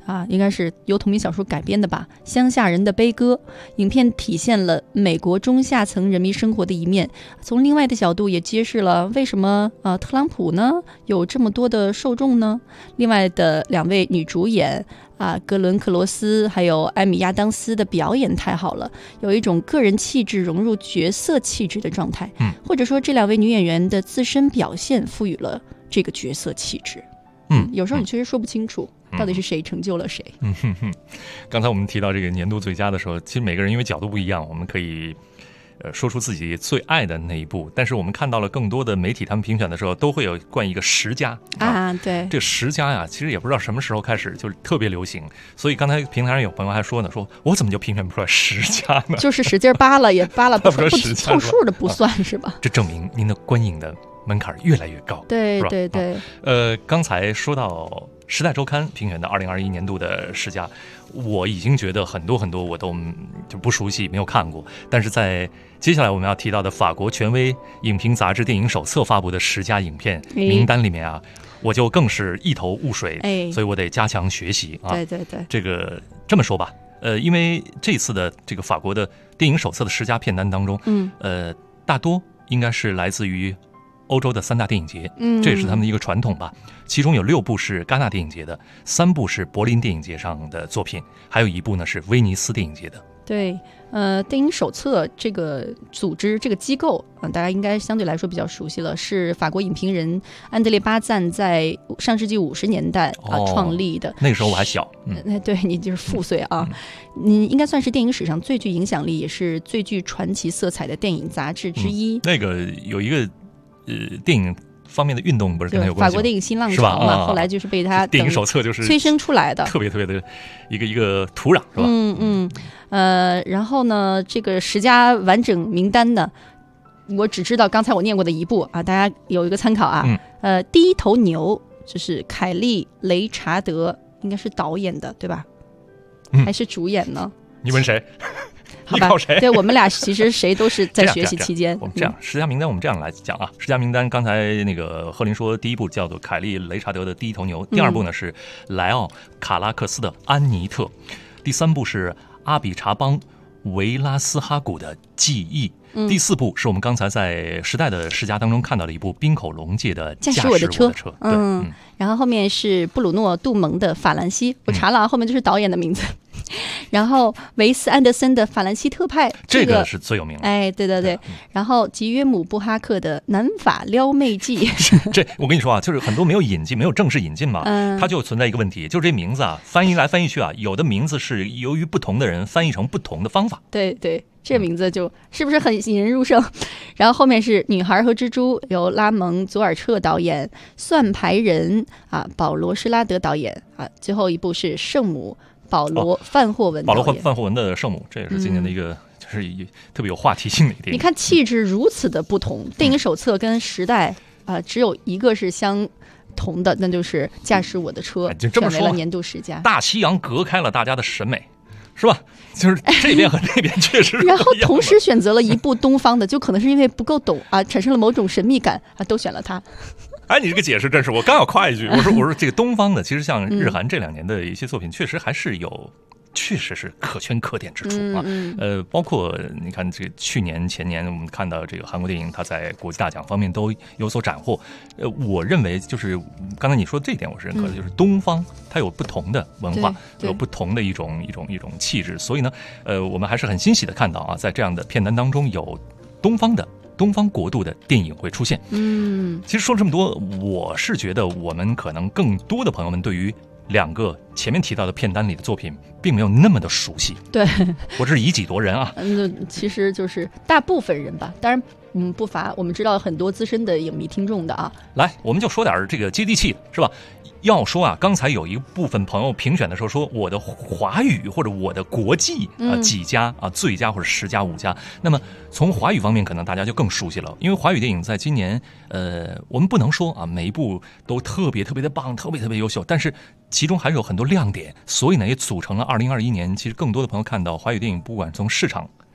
应该是由同名小说改编的吧，《乡下人的悲歌》。影片体现了美国中下层人民生活的一面，从另外的角度也揭示了为什么特朗普呢有这么多的受众呢？另外的2位女主演格伦·克罗斯还有艾米·亚当斯的表演太好了，有一种个人气质融入角色气质的状态，或者说这2位女演员的自身表现赋予了这个角色气质。有时候你确实说不清楚到底是谁成就了谁。 刚才我们提到这个年度最佳的时候，其实每个人因为角度不一样，我们可以说出自己最爱的那一部，但是我们看到了更多的媒体他们评选的时候都会有冠一个10佳对， 这个10佳呀，其实也不知道什么时候开始就特别流行，所以刚才平台上有朋友还说呢，说我怎么就评选不出来10佳呢？ 就是使劲扒了也扒了不凑数的不算是吧？ 这证明您的观影的门槛越来越高。 对对对。 刚才说到《时代周刊》评选的2021年度的10佳，我已经觉得很多我都就不熟悉，没有看过。但是在接下来我们要提到的法国权威影评杂志《电影手册》发布的10佳影片名单里面我就更是一头雾水，所以我得加强学习对对对， 这个这么说吧，因为这次的这个法国的电影手册的10佳片单当中，大多应该是来自于欧洲的3大电影节，这也是他们的一个传统吧。其中有6部是戛纳电影节的，3部是柏林电影节上的作品，还有1部呢是威尼斯电影节的。 对，电影手册这个组织这个机构大家应该相对来说比较熟悉了，是法国影评人安德烈巴赞在上世纪50年代创立的。 那个时候我还小， 对，你就是父岁你应该算是电影史上最具影响力也是最具传奇色彩的电影杂志之一。 那个有一个电影方面的运动不是跟他有关系吗？ 法国电影新浪潮嘛，后来就是被他电影手册就是催生出来的， 特别的一个土壤，是吧？ 然后呢，这个10佳完整名单呢，我只知道刚才我念过的一部大家有一个参考第一头牛就是凯利·雷查德，应该是导演的对吧？还是主演呢？ 你问谁？ 好吧，对，我们俩其实谁都是在学习期间。 我们这样10佳名单我们这样来讲10佳名单刚才那个贺林说第一部叫做凯利·雷查德的《第一头牛》，第2部呢是莱奥·卡拉克斯的《安妮特》，第3部是阿比查邦·维拉斯哈古的《记忆》，第4部是我们刚才在时代的10佳当中看到的一部滨口龙介的《驾驶我的车》。 然后后面是布鲁诺·杜蒙的《法兰西》，我查了后面就是导演的名字。然后维斯安德森的《法兰西特派》， 这个是最有名的。 对对对。然后吉约姆布哈克的《南法撩妹记》 这我跟你说就是很多没有引进，没有正式引进嘛，它就存在一个问题，就是这名字翻译来翻译去有的名字是由于不同的人翻译成不同的方法。 对对，这名字就是不是很引人入胜？然后后面是《女孩和蜘蛛》，由拉蒙·佐尔彻导演，《算牌人》保罗·施拉德导演最后一部是《圣母》，保罗·范霍文导演。 保罗·范霍文的《圣母》，这也是今年的一个就是特别有话题性的一个电影。 你看气质如此的不同，电影手册跟时代只有一个是相同的，那就是《驾驶我的车》选为了年度10佳。 大西洋隔开了大家的审美，是吧？就是这边和那边确实然后同时选择了一部东方的，就可能是因为不够懂产生了某种神秘感都选了它。 你这个解释真是，我刚要夸一句，我说这个东方的，其实像日韩这2年的一些作品，确实还是确实是可圈可点之处包括你看这个去年前年我们看到这个韩国电影，它在国际大奖方面都有所斩获。我认为就是刚才你说的这一点我是认可的，就是东方它有不同的文化，有不同的一种气质，所以呢我们还是很欣喜的看到在这样的片单当中有东方国度的电影会出现。其实说了这么多，我是觉得我们可能更多的朋友们对于2个前面提到的片单里的作品并没有那么的熟悉。 对， 我这是以己度人其实就是大部分人吧，当然不乏我们知道很多资深的影迷听众的来，我们就说点这个接地气是吧？要说刚才有一部分朋友评选的时候说我的华语或者我的国际几佳最佳或者10佳5佳，那么从华语方面可能大家就更熟悉了，因为华语电影在今年我们不能说每一部都特别的棒，特别优秀，但是其中还是有很多亮点，所以呢也组成了2021年其实更多的朋友看到华语电影不管从市场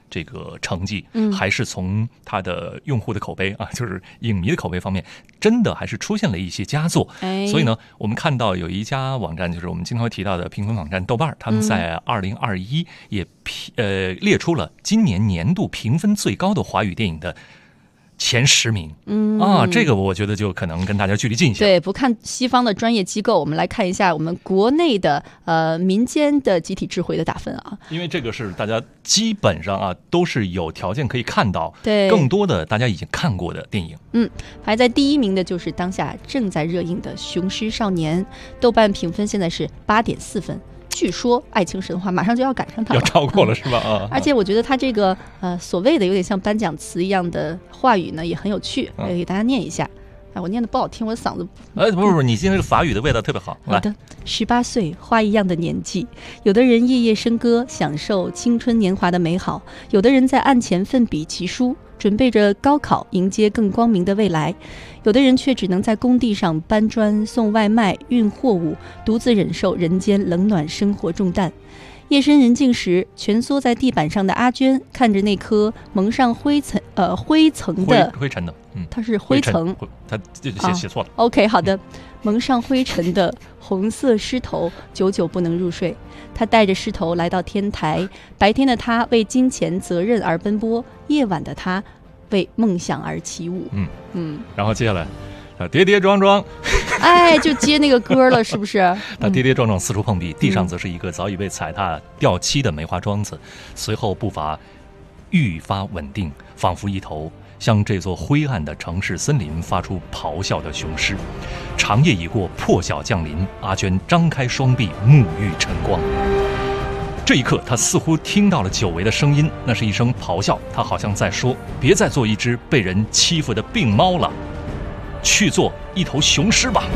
这个成绩，还是从它的用户的口碑啊，就是影迷的口碑方面，真的还是出现了一些佳作。所以呢，我们看到有一家网站，就是我们经常会提到的评分网站豆瓣，他们在2021也列出了今年年度评分最高的华语电影的前10名。这个我觉得就可能跟大家距离近一些。 对，不看西方的专业机构，我们来看一下我们国内的民间的集体智慧的打分啊。 因为这个是大家基本上啊都是有条件可以看到， 对， 更多的大家已经看过的电影。 排在第1名的就是当下正在热映的《雄狮少年》，豆瓣评分现在是8.4分。据说爱情神话马上就要赶上它了， 要超过了是吧？ 而且我觉得它这个所谓的有点像颁奖词一样的话语呢，也很有趣，给大家念一下。我念的不好听，我的嗓子不，你今天这个法语的味道特别好。 好的，18岁花一样的年纪，有的人夜夜笙歌，享受青春年华的美好；有的人在案前奋笔疾书，准备着高考，迎接更光明的未来；有的人却只能在工地上搬砖、送外卖、运货物，独自忍受人间冷暖生活重担。夜深人静时，蜷缩在地板上的阿娟看着那颗蒙上灰尘的灰尘的， 它是灰层， 它写错了。 OK， 好的，蒙上灰尘的红色狮头，久久不能入睡。他带着狮头来到天台，白天的他为金钱责任而奔波，夜晚的他为梦想而起舞。 然后接下来。跌跌撞撞， 就接那个歌了，是不是？ 他跌跌撞撞四处碰壁，地上则是一个早已被踩踏掉漆的梅花桩子。随后步伐愈发稳定，仿佛一头向这座灰暗的城市森林发出咆哮的雄狮。长夜已过，破晓降临，阿娟张开双臂，沐浴晨光。这一刻，他似乎听到了久违的声音，那是一声咆哮，他好像在说：别再做一只被人欺负的病猫了，去做一头雄狮吧。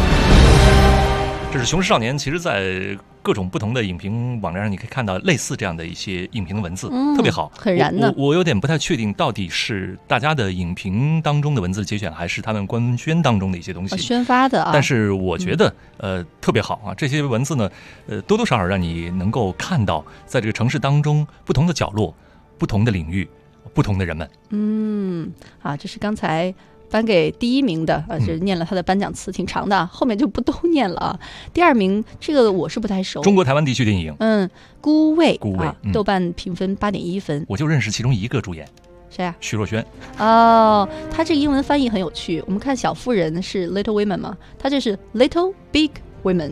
这是《雄狮少年》，其实在各种不同的影评网站上，你可以看到类似这样的一些影评的文字，特别好， 很燃的。 我有点不太确定，到底是大家的影评当中的文字节选，还是他们官宣当中的一些东西宣发的啊。 但是我觉得，特别好啊！这些文字呢，多多少少让你能够看到，在这个城市当中不同的角落、不同的领域、不同的人们。 这是刚才颁给第1名的，是念了他的颁奖词，挺长的，后面就不都念了啊。第2名这个我是不太熟， 中国台湾地区电影， 孤味，豆瓣评分8.1分。 我就认识其中一个主演， 谁呀？ 徐若瑄。 他这个英文翻译很有趣。我们看小妇人是 Little Women 嘛，他这是 Little Big Women。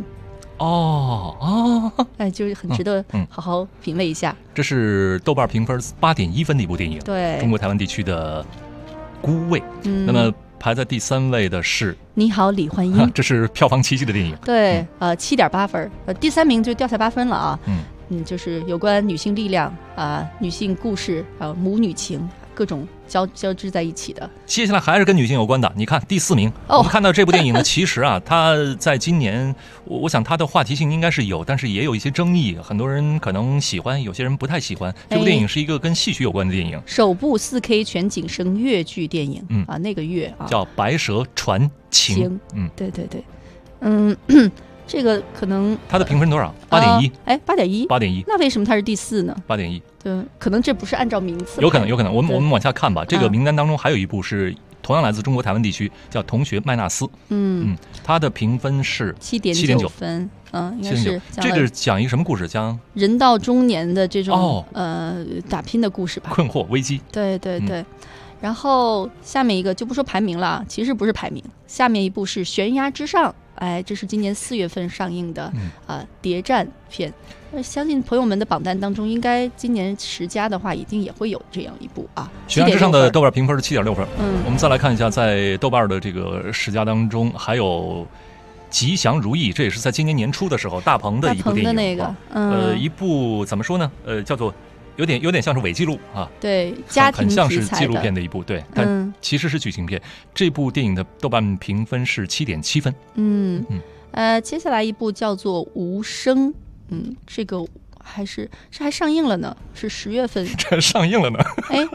就是很值得好好品味一下。 这是豆瓣评分8.1分的一部电影， 对， 中国台湾地区的孤味。那么排在第3位的是你好李焕英， 这是票房奇迹的电影。 对，7.8分。第3名就掉下8分了啊。就是有关女性力量女性故事母女情各种交织在一起的。 接下来还是跟女性有关的，你看第4名，我们看到这部电影呢，其实它在今年，我想它的话题性应该是有，但是也有一些争议，很多人可能喜欢，有些人不太喜欢。这部电影是一个跟戏曲有关的电影， 首部4K 全景声粤剧电影，那个粤叫《白蛇传情》。 对对对，这个可能它的评分多少？8.1。 8.1。那为什么它是第4呢 ？8.1。 对，可能这不是按照名次。 有可能。我们往下看吧。这个名单当中还有一部是同样来自中国台湾地区，叫《同学麦纳斯》。它的评分是7.9分。应该是这个讲一个什么故事？讲人到中年的这种打拼的故事吧， 困惑危机。 对对对。然后下面一个就不说排名了，其实不是排名，下面一部是《悬崖之上》。这是今年4月份上映的谍战片。相信朋友们的榜单当中，应该今年10佳的话，一定也会有这样一部啊。 悬崖之上的豆瓣评分是7.6分。我们再来看一下，在豆瓣的这个10佳当中，还有吉祥如意，这也是在今年年初的时候大鹏的一部电影。 那个一部怎么说呢？叫做有点像是伪记录啊， 对，家庭很像是纪录片的一部，对，但其实是剧情片。这部电影的豆瓣评分是7.7分。 接下来一部叫做《无声》，这个还上映了呢，是10月份。 这上映了呢？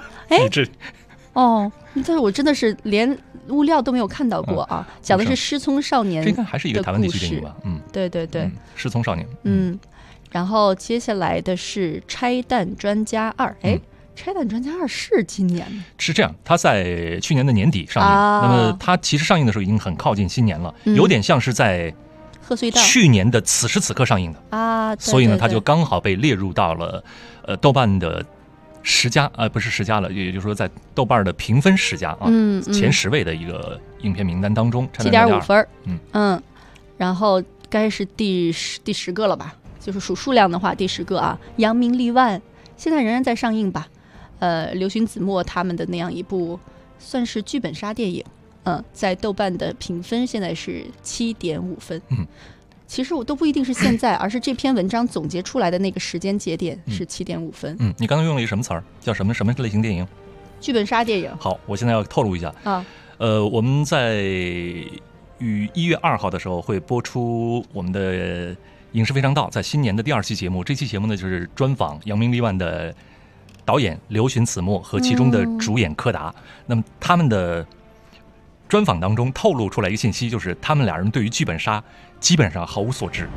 但是我真的是连物料都没有看到过啊，讲的是失聪少年的故事。 这应该还是一个台湾地区电影吧？ 对对对， 失聪少年。 然后接下来的是《拆弹专家2》。 拆弹专家2是今年吗？ 是这样，它在去年的年底上映，那么它其实上映的时候已经很靠近新年了，有点像是在贺岁档去年的此时此刻上映的啊， 所以呢，它就刚好被列入到了豆瓣的10佳，不是10佳了，也就是说在豆瓣的评分10佳啊，前10位的一个影片名单当中 ，7.5分，然后该是第10个了吧？就是数数量的话，第10个啊，《扬名立万》现在仍然在上映吧？刘勋子墨他们的那样一部算是剧本杀电影，在豆瓣的评分现在是7.5分。其实我都不一定是现在，而是这篇文章总结出来的那个时间节点是7.5分。 你刚刚用了一个什么词儿？叫什么类型电影？ 剧本杀电影。 好，我现在要透露一下啊，我们在于1月2号的时候会播出我们的影视非常道在新年的第2期节目，这期节目呢就是专访扬名立万的导演刘询子墨和其中的主演柯达。那么他们的专访当中透露出来一个信息，就是他们俩人对于剧本杀基本上毫无所知。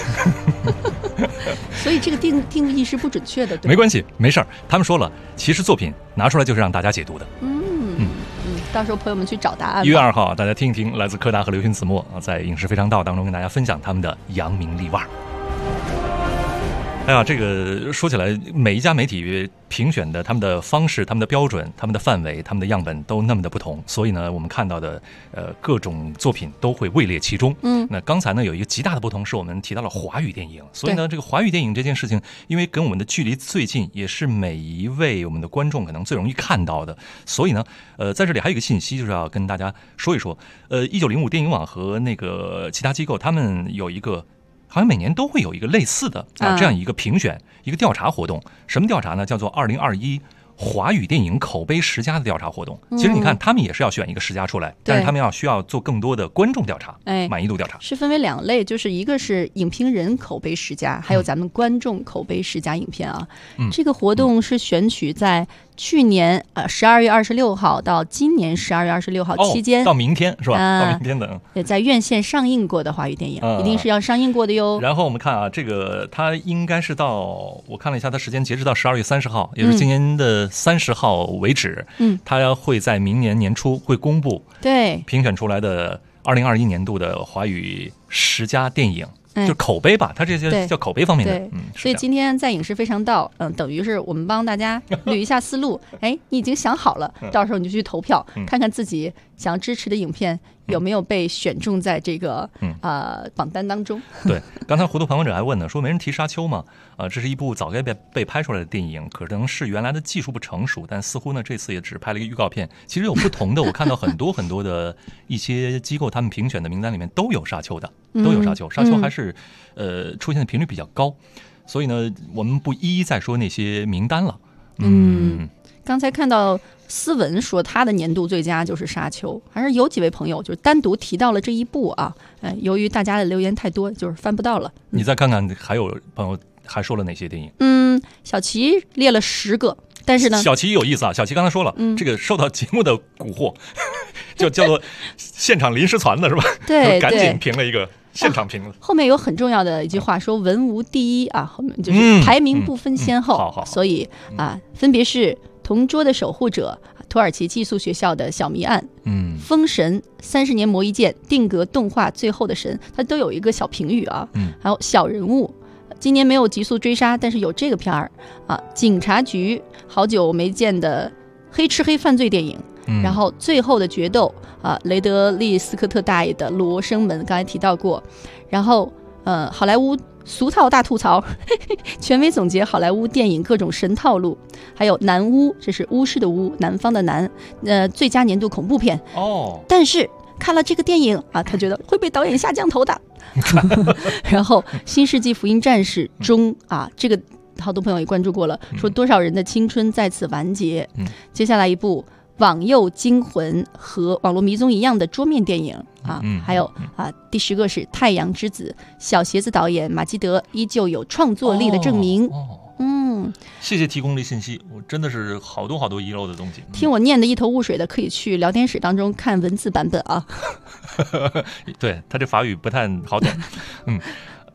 所以这个定义是不准确的，对吧？ 没关系，没事儿。他们说了，其实作品拿出来就是让大家解读的。 到时候朋友们去找答案。 1月2号，大家听一听来自柯达和刘询子墨在影视非常道当中跟大家分享他们的扬名立万。哎呀，这个说起来，每一家媒体评选的他们的方式、他们的标准、他们的范围、他们的样本都那么的不同，所以呢，我们看到的各种作品都会位列其中。那刚才呢有一个极大的不同是我们提到了华语电影，所以呢这个华语电影这件事情，因为跟我们的距离最近，也是每一位我们的观众可能最容易看到的，所以呢在这里还有一个信息，就是要跟大家说一说，1905电影网和那个其他机构他们有一个。好像每年都会有一个类似的这样一个评选一个调查活动。什么调查呢？叫做2021华语电影口碑10佳的调查活动。其实你看他们也是要选一个10佳出来，但是他们需要做更多的观众调查，满意度调查。 是分为2类，就是一个是影评人口碑10佳，还有咱们观众口碑10佳影片啊。这个活动是选取在去年12月26号到今年12月26号期间， 到明天是吧？到明天的也在院线上映过的华语电影，一定是要上映过的哟。 然后我们看啊，这个它应该是我看了一下，它时间截止到12月30号，也是今年的30号为止。它会在明年年初会公布评选出来的2021年度的华语10佳电影。就是口碑吧，它这些叫口碑方面的。 所以今天在影视非常道，等于是我们帮大家捋一下思路。你已经想好了，到时候你就去投票，看看自己想要支持的影片有没有被选中在这个榜单当中。 对，刚才糊涂旁观者还问呢，说没人提《沙丘》吗？这是一部早该被拍出来的电影，可能是原来的技术不成熟，但似乎呢这次也只拍了一个预告片。其实有不同的，我看到很多的一些机构他们评选的名单里面都有《沙丘》的，都有《沙丘》。《沙丘》还是出现的频率比较高，所以呢我们不一一再说那些名单了。 刚才看到思文说他的年度最佳就是《沙丘》，还是有几位朋友就是单独提到了这一部啊。由于大家的留言太多，就是翻不到了。 你再看看还有朋友还说了哪些电影？ 小齐列了10个，但是呢， 小齐有意思啊。小齐刚才说了，这个受到节目的蛊惑，叫做现场临时传的是吧？ 对， 赶紧评了一个。现场评论后面有很重要的一句话说文无第一啊，后面就是排名不分先后，所以分别是同桌的守护者、土耳其寄宿学校的小谜案、封神、30年磨一剑、定格动画最后的神，它都有一个小评语啊。还有小人物，今年没有极速追杀，但是有这个片儿警察局，好久没见的黑吃黑犯罪电影。然后最后的决斗雷德利·斯科特大爷的《罗生门》刚才提到过，然后好莱坞俗套大吐槽权威总结好莱坞电影各种神套路，还有南巫，这是巫师的巫，南方的南，最佳年度恐怖片但是看了这个电影他觉得会被导演下降头的然后新世纪福音战士中这个好多朋友也关注过了，说多少人的青春在此完结。接下来一部网诱惊魂和网络迷踪一样的桌面电影还有第10个是太阳之子，小鞋子导演马基德依旧有创作力的证明。 谢谢提供的信息，我真的是好多遗漏的东西。 听我念的一头雾水的，可以去聊天室当中看文字版本啊。 对，他这法语不太好懂。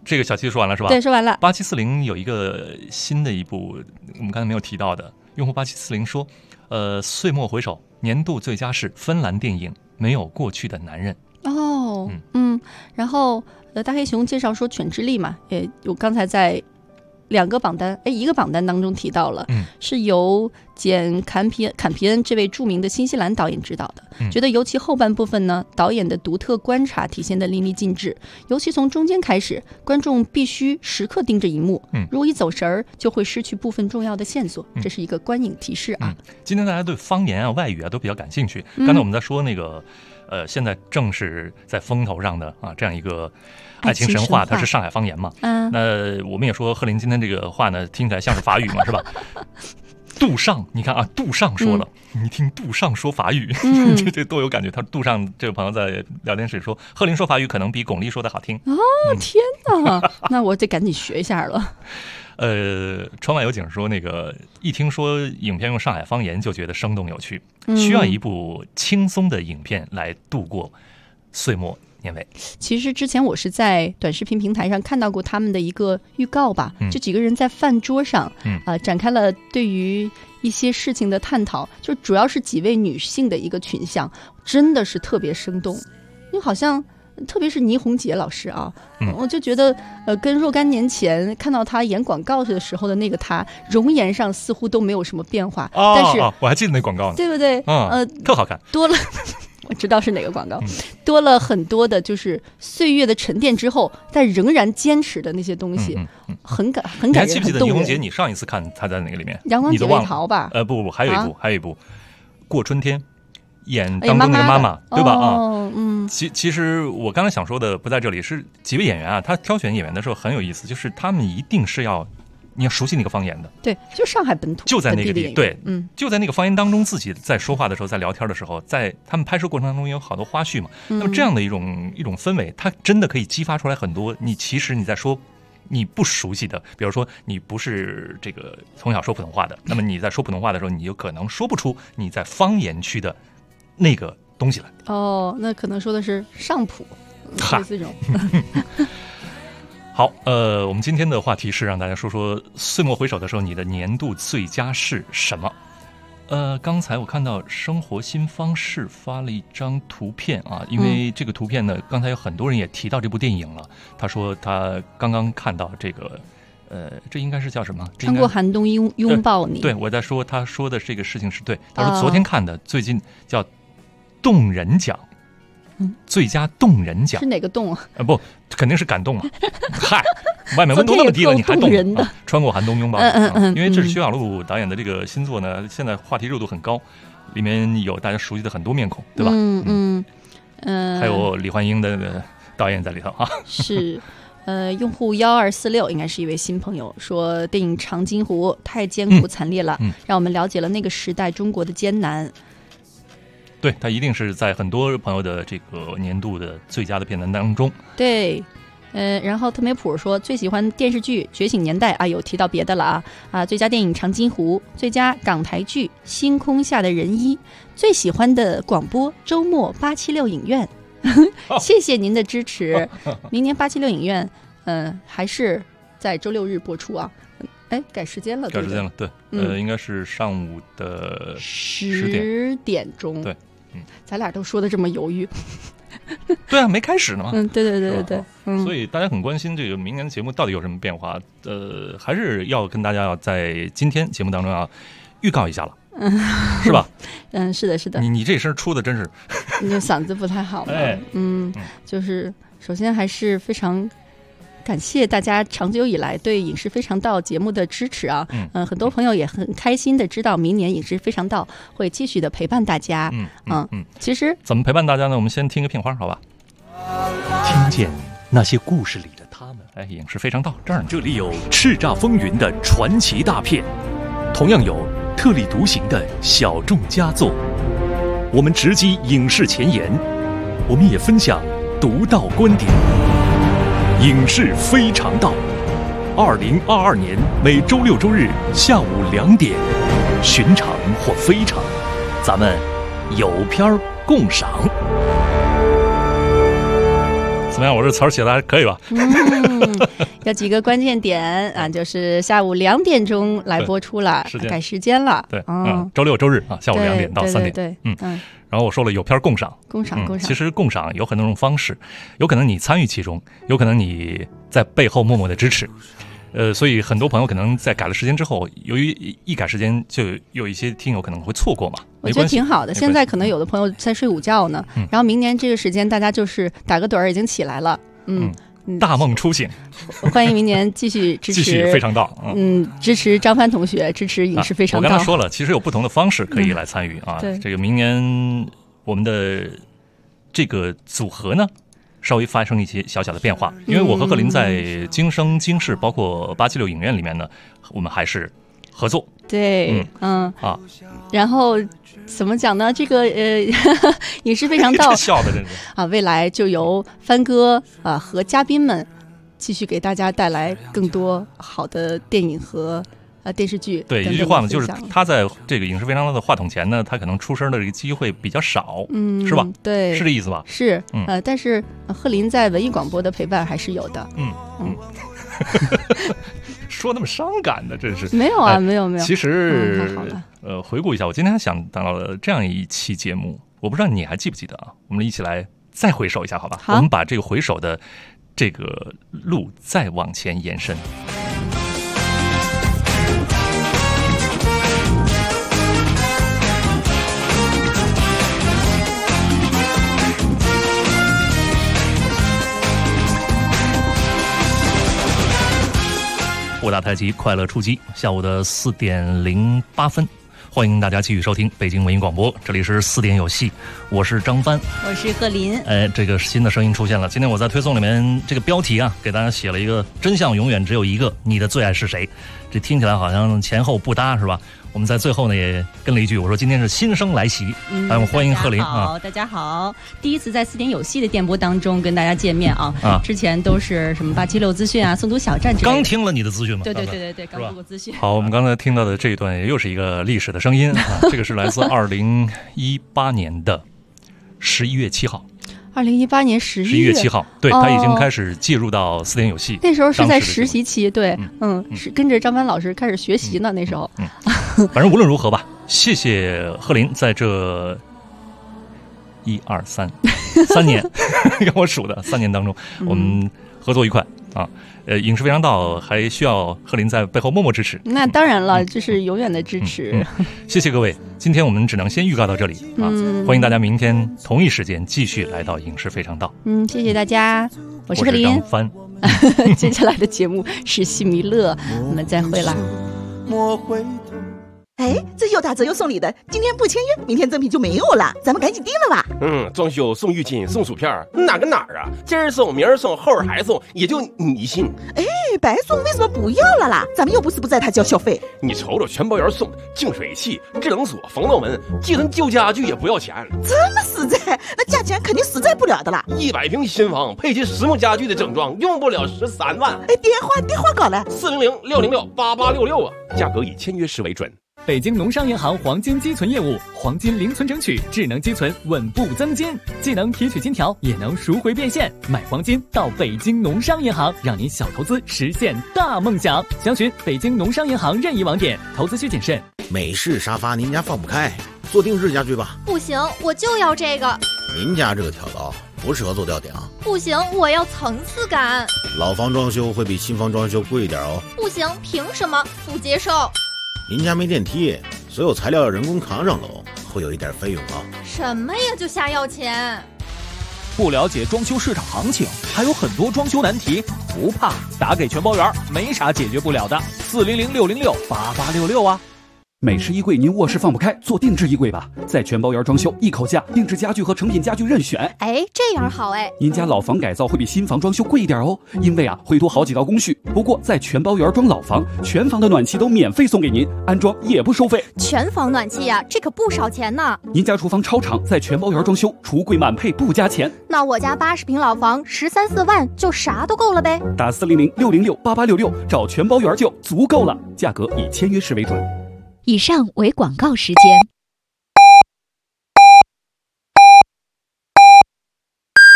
这个小七说完了是吧？ 对，说完了。 8740有一个新的一部，我们刚才没有提到的，用户8740说，岁末回首，年度最佳是芬兰电影《没有过去的男人》。 哦，然后大黑熊介绍说《犬之力》嘛，我刚才在一个榜单当中提到了，是由简坎皮恩这位著名的新西兰导演执导的，觉得尤其后半部分呢，导演的独特观察体现得淋漓尽致，尤其从中间开始，观众必须时刻盯着荧幕，如果一走神儿，就会失去部分重要的线索，这是一个观影提示啊。 今天大家对方言啊、外语啊都比较感兴趣，刚才我们在说那个。现在正是在风头上的这样一个爱情神话，它是上海方言嘛。那我们也说贺林今天这个话呢，听起来像是法语嘛，是吧？杜尚，你看啊，杜尚说了，你听杜尚说法语，这多有感觉。他杜尚这位朋友在聊天室说，贺林说法语可能比巩俐说的好听。 哦，天哪，那我得赶紧学一下了。 窗外有景说，那个一听说影片用上海方言就觉得生动有趣，需要一部轻松的影片来度过岁末年尾。 其实之前我是在短视频平台上看到过他们的一个预告吧，就几个人在饭桌上展开了对于一些事情的探讨，就主要是几位女性的一个群像，真的是特别生动。因为好像特别是倪虹洁老师啊，我就觉得跟若干年前看到她演广告的时候的那个她，容颜上似乎都没有什么变化，但是我还记得那广告呢， 对不对？ 特好看， 多了我知道是哪个广告，多了很多的就是岁月的沉淀之后，但仍然坚持的那些东西，很感人。你还记不记得倪虹洁？你上一次看她在哪个里面？ 阳光姐妹淘吧？ 不，还有一部过春天。演当中那个妈妈，对吧？其实我刚才想说的不在这里，是几位演员啊，他挑选演员的时候很有意思，就是他们一定是你要熟悉那个方言的， 对，就上海本土， 就在那个地，对，就在那个方言当中，自己在说话的时候，在聊天的时候，在他们拍摄过程当中也有好多花絮嘛。那么这样的一种氛围，它真的可以激发出来很多其实你在说你不熟悉的，比如说你不是这个从小说普通话的，那么你在说普通话的时候，你有可能说不出你在方言区的那个东西来。 那可能说的是上普，类似这种。 好，我们今天的话题是让大家说说岁末回首的时候，你的年度最佳是什么？刚才我看到生活新方式发了一张图片啊，因为这个图片呢，刚才有很多人也提到这部电影了。他说他刚刚看到这个，这应该是叫什么？ 穿过寒冬拥抱你。 对，我在说他说的这个事情是对。他说昨天看的，最近叫动人奖。最佳动人奖是哪个动啊？ 不，肯定是感动嘛！嗨，外面温度那么低了，你还动啊？穿过寒冬拥抱你，因为这是薛晓路导演的这个新作呢，现在话题热度很高，里面有大家熟悉的很多面孔，对吧？还有李焕英的那个导演在里头啊。是， 用户1246应该是一位新朋友说，电影《长津湖》太艰苦惨烈了，让我们了解了那个时代中国的艰难。 对，它一定是在很多朋友的这个年度的最佳的片单当中。 对，然后特美普说最喜欢电视剧《觉醒年代》啊，有提到别的了啊，最佳电影《长津湖》，最佳港台剧《星空下的人一》，最喜欢的广播周末876影院。谢谢您的支持。明年876影院，还是在周六日播出啊。改时间了， 改时间了，对，应该是上午的 10点钟。 对， 咱俩都说的这么犹豫。 对啊，没开始呢嘛。 对， 所以大家很关心这个明年的节目到底有什么变化。还是要跟大家在今天节目当中要预告一下了，是吧？ 是的。 你这声出的真是， 你这嗓子不太好嘛。就是首先还是非常。感谢大家长久以来对影视非常道节目的支持啊！很多朋友也很开心的知道明年影视非常道会继续的陪伴大家。其实怎么陪伴大家呢？我们先听个片花，好吧？听见那些故事里的他们。影视非常道这儿呢， 这里有叱咤风云的传奇大片，同样有特立独行的小众佳作。我们直击影视前沿，我们也分享独到观点。影视非常道，2022年每周六周日下午2点，寻常或非常，咱们有片共赏。 怎么样？我这词儿写的还可以吧？ 有几个关键点啊，就是下午2点钟来播出了，改时间了。 对，周六周日啊，下午2点到3点。 对， 然后我说了有片共赏，其实共赏有很多种方式，有可能你参与其中，有可能你在背后默默的支持。所以很多朋友可能在改了时间之后，由于一改时间，就有一些听友可能会错过嘛。 我觉得挺好的。现在可能有的朋友在睡午觉呢，然后明年这个时间大家就是打个盹儿已经起来了， 大梦初醒。 欢迎明年继续支持， 继续非常道， 支持张帆同学，支持影视非常道。 我刚才说了，其实有不同的方式可以来参与啊。 对， 这个明年我们的这个组合呢，稍微发生一些小小的变化，因为我和贺林在京声、京视，包括876影院里面呢，我们还是合作。 对，然后怎么讲呢？这个影视非常道笑的真是啊，未来就由帆哥啊和嘉宾们继续给大家带来更多好的电影和电视剧。 对，一句话呢，就是他在这个影视非常道的话筒前呢，他可能出声的这个机会比较少，是吧？ 对， 是这意思吧？ 是，但是贺林在文艺广播的陪伴还是有的。 说那么伤感的，真是没有啊，没有。 其实，回顾一下，我今天想到了这样一期节目，我不知道你还记不记得啊？我们一起来再回首一下，好吧？我们把这个回首的这个路再往前延伸。武打太极，快乐出击。下午的4点08分，欢迎大家继续收听北京文艺广播，这里是4点有戏，我是张帆， 我是贺林。 这个新的声音出现了。今天我在推送里面这个标题啊，给大家写了一个真相永远只有一个，你的最爱是谁？这听起来好像前后不搭，是吧？我们在最后呢也跟了一句，我说今天是新生来袭，我们欢迎贺林啊！ 大家好，第一次在4点有戏的电波当中跟大家见面啊！之前都是什么876资讯啊、诵读小站之类的。 刚听了你的资讯吗？ 对，刚录过资讯。 好，我们刚才听到的这一段也又是一个历史的声音啊，这个是来自2018年的11月7号。 2018年11 月7号，对，他已经开始介入到4点有戏。 那时候是在实习期，对，是跟着张帆老师开始学习呢。那时候， 反正无论如何吧，谢谢贺林在这1、2、3年，让我数的3年当中，我们合作愉快啊。影视非常道还需要贺林在背后默默支持。 那当然了，这是永远的支持。 谢谢各位，今天我们只能先预告到这里啊！欢迎大家明天同一时间继续来到影视非常道。 谢谢大家，我是贺林。 张帆。 接下来的节目是戏迷乐，我们再会啦。 哎，这又打折又送礼的，今天不签约，明天赠品就没有了，咱们赶紧订了吧。 装修送浴巾送薯片，哪跟哪儿啊？今儿送明儿送后儿还送，也就你信。 哎，白送为什么不要了啦？咱们又不是不在他交小费。 你瞅瞅全包园送的净水器、制冷锁、防盗门，寄存旧家具也不要钱。 这么实在，那价钱肯定实在不了的啦。 100平新房配齐实木家具的整装，用不了13万。 哎，电话搞来 400-606-8866啊，价格以签约时为准。 北京农商银行黄金积存业务，黄金零存整取，智能积存，稳步增金，既能提取金条，也能赎回变现。买黄金到北京农商银行，让您小投资实现大梦想。详询北京农商银行任意网点，投资需谨慎。 美式沙发您家放不开，做定制家具吧。 不行，我就要这个。 您家这个挑高不适合做吊顶。 不行，我要层次感。 老房装修会比新房装修贵一点哦。 不行，凭什么？不接受。 您家没电梯，所有材料要人工扛上楼，会有一点费用啊。 什么呀，就瞎要钱？ 不了解装修市场行情，还有很多装修难题，不怕，打给全包园，没啥解决不了的。400-606-8866啊。 美式衣柜您卧室放不开，做定制衣柜吧，在全包园装修，一口价，定制家具和成品家具任选。 哎，这样好哎。 您家老房改造会比新房装修贵一点哦，因为会多好几道工序。不过在全包园装老房，全房的暖气都免费送给您，安装也不收费。 全房暖气呀，这可不少钱呢。 您家厨房超长，在全包园装修，橱柜满配不加钱。 那我家80平老房13、14万就啥都够了呗。 打400-606-8866找全包园就足够了，价格以签约时为准。 以上为广告时间。 现在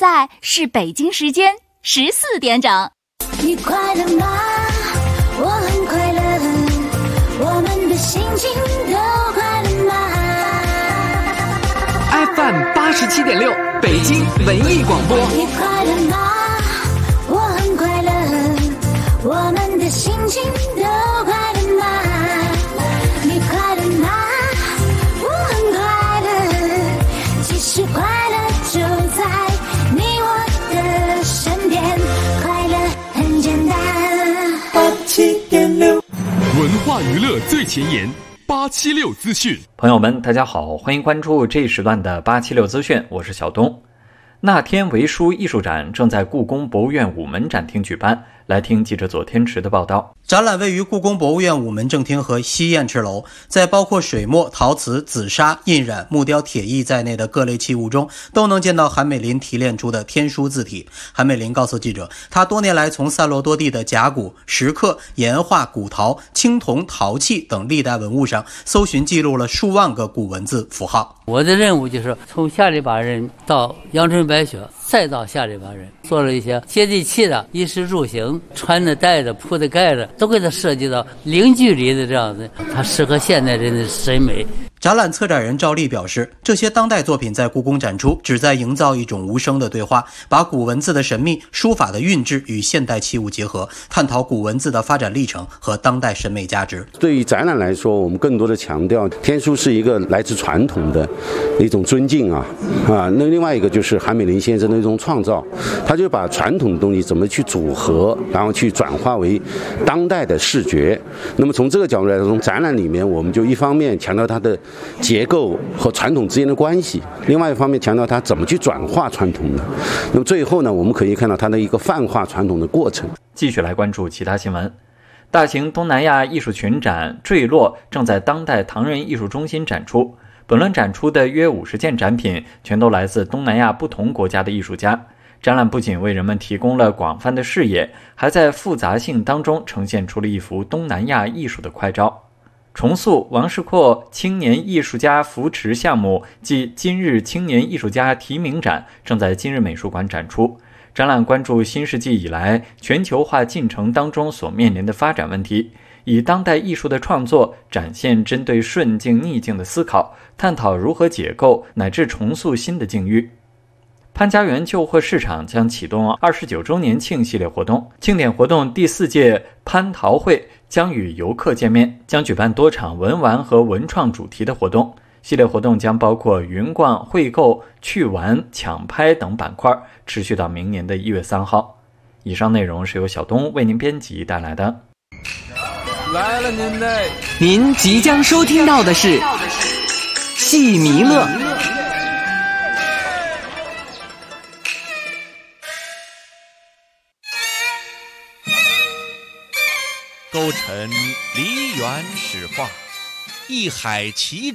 在是北京时间14点整。 你快乐吗？我很快乐，我们的心情都快乐吗 ？FM 87.6，北京文艺广播。 你快乐吗？我很快乐，我们的心情都快乐吗？你快乐吗？我很快乐，其实快乐就在你我的身边，快乐很简单。87.6， 文化娱乐最前沿，876资讯。 朋友们，大家好，欢迎关注这一时段的876资讯，我是小东。那天为书艺术展正在故宫博物院午门展厅举办，来听记者左天池的报道。 展览位于故宫博物院午门正厅和西燕池楼，在包括水墨、陶瓷、紫砂、印染、木雕、铁艺在内的各类器物中，都能见到韩美林提炼出的天书字体。韩美林告诉记者，他多年来从散落多地的甲骨、石刻、岩画、古陶、青铜、陶器等历代文物上搜寻记录了数万个古文字符号。 我的任务就是从下里巴人到阳春白雪，再到下里巴人，做了一些接地气的衣食住行，穿的戴的铺的盖的，都给它设计到零距离的这样子，它适合现代人的审美。 展览策展人赵丽表示，这些当代作品在故宫展出，旨在营造一种无声的对话，把古文字的神秘、书法的韵致与现代器物结合，探讨古文字的发展历程和当代审美价值。 对于展览来说，我们更多的强调天书是一个来自传统的一种尊敬那另外一个就是韩美林先生的一种创造，他就把传统的东西怎么去组合，然后去转化为当代的视觉。那么从这个角度来说，从展览里面我们就一方面强调它的结构和传统之间的关系，另外一方面强调它怎么去转化传统的。那么最后呢，我们可以看到它的一个泛化传统的过程。 继续来关注其他新闻。大型东南亚艺术群展《坠落》正在当代唐人艺术中心展出。本轮展出的约50件展品，全都来自东南亚不同国家的艺术家。展览不仅为人们提供了广泛的视野，还在复杂性当中呈现出了一幅东南亚艺术的快照。重塑王世阔青年艺术家扶持项目暨今日青年艺术家提名展正在今日美术馆展出。展览关注新世纪以来全球化进程当中所面临的发展问题，以当代艺术的创作展现针对顺境逆境的思考，探讨如何解构乃至重塑新的境遇。潘家园旧货市场将启动29周年庆系列活动，庆典活动第4届蟠桃会将与游客见面，将举办多场文玩和文创主题的活动。系列活动将包括云逛、会购、趣玩、抢拍等板块，持续到明年的1月3号。以上内容是由小东为您编辑带来的。 来了您即将收听到的是戏迷乐。 勾陈梨园史话，一海奇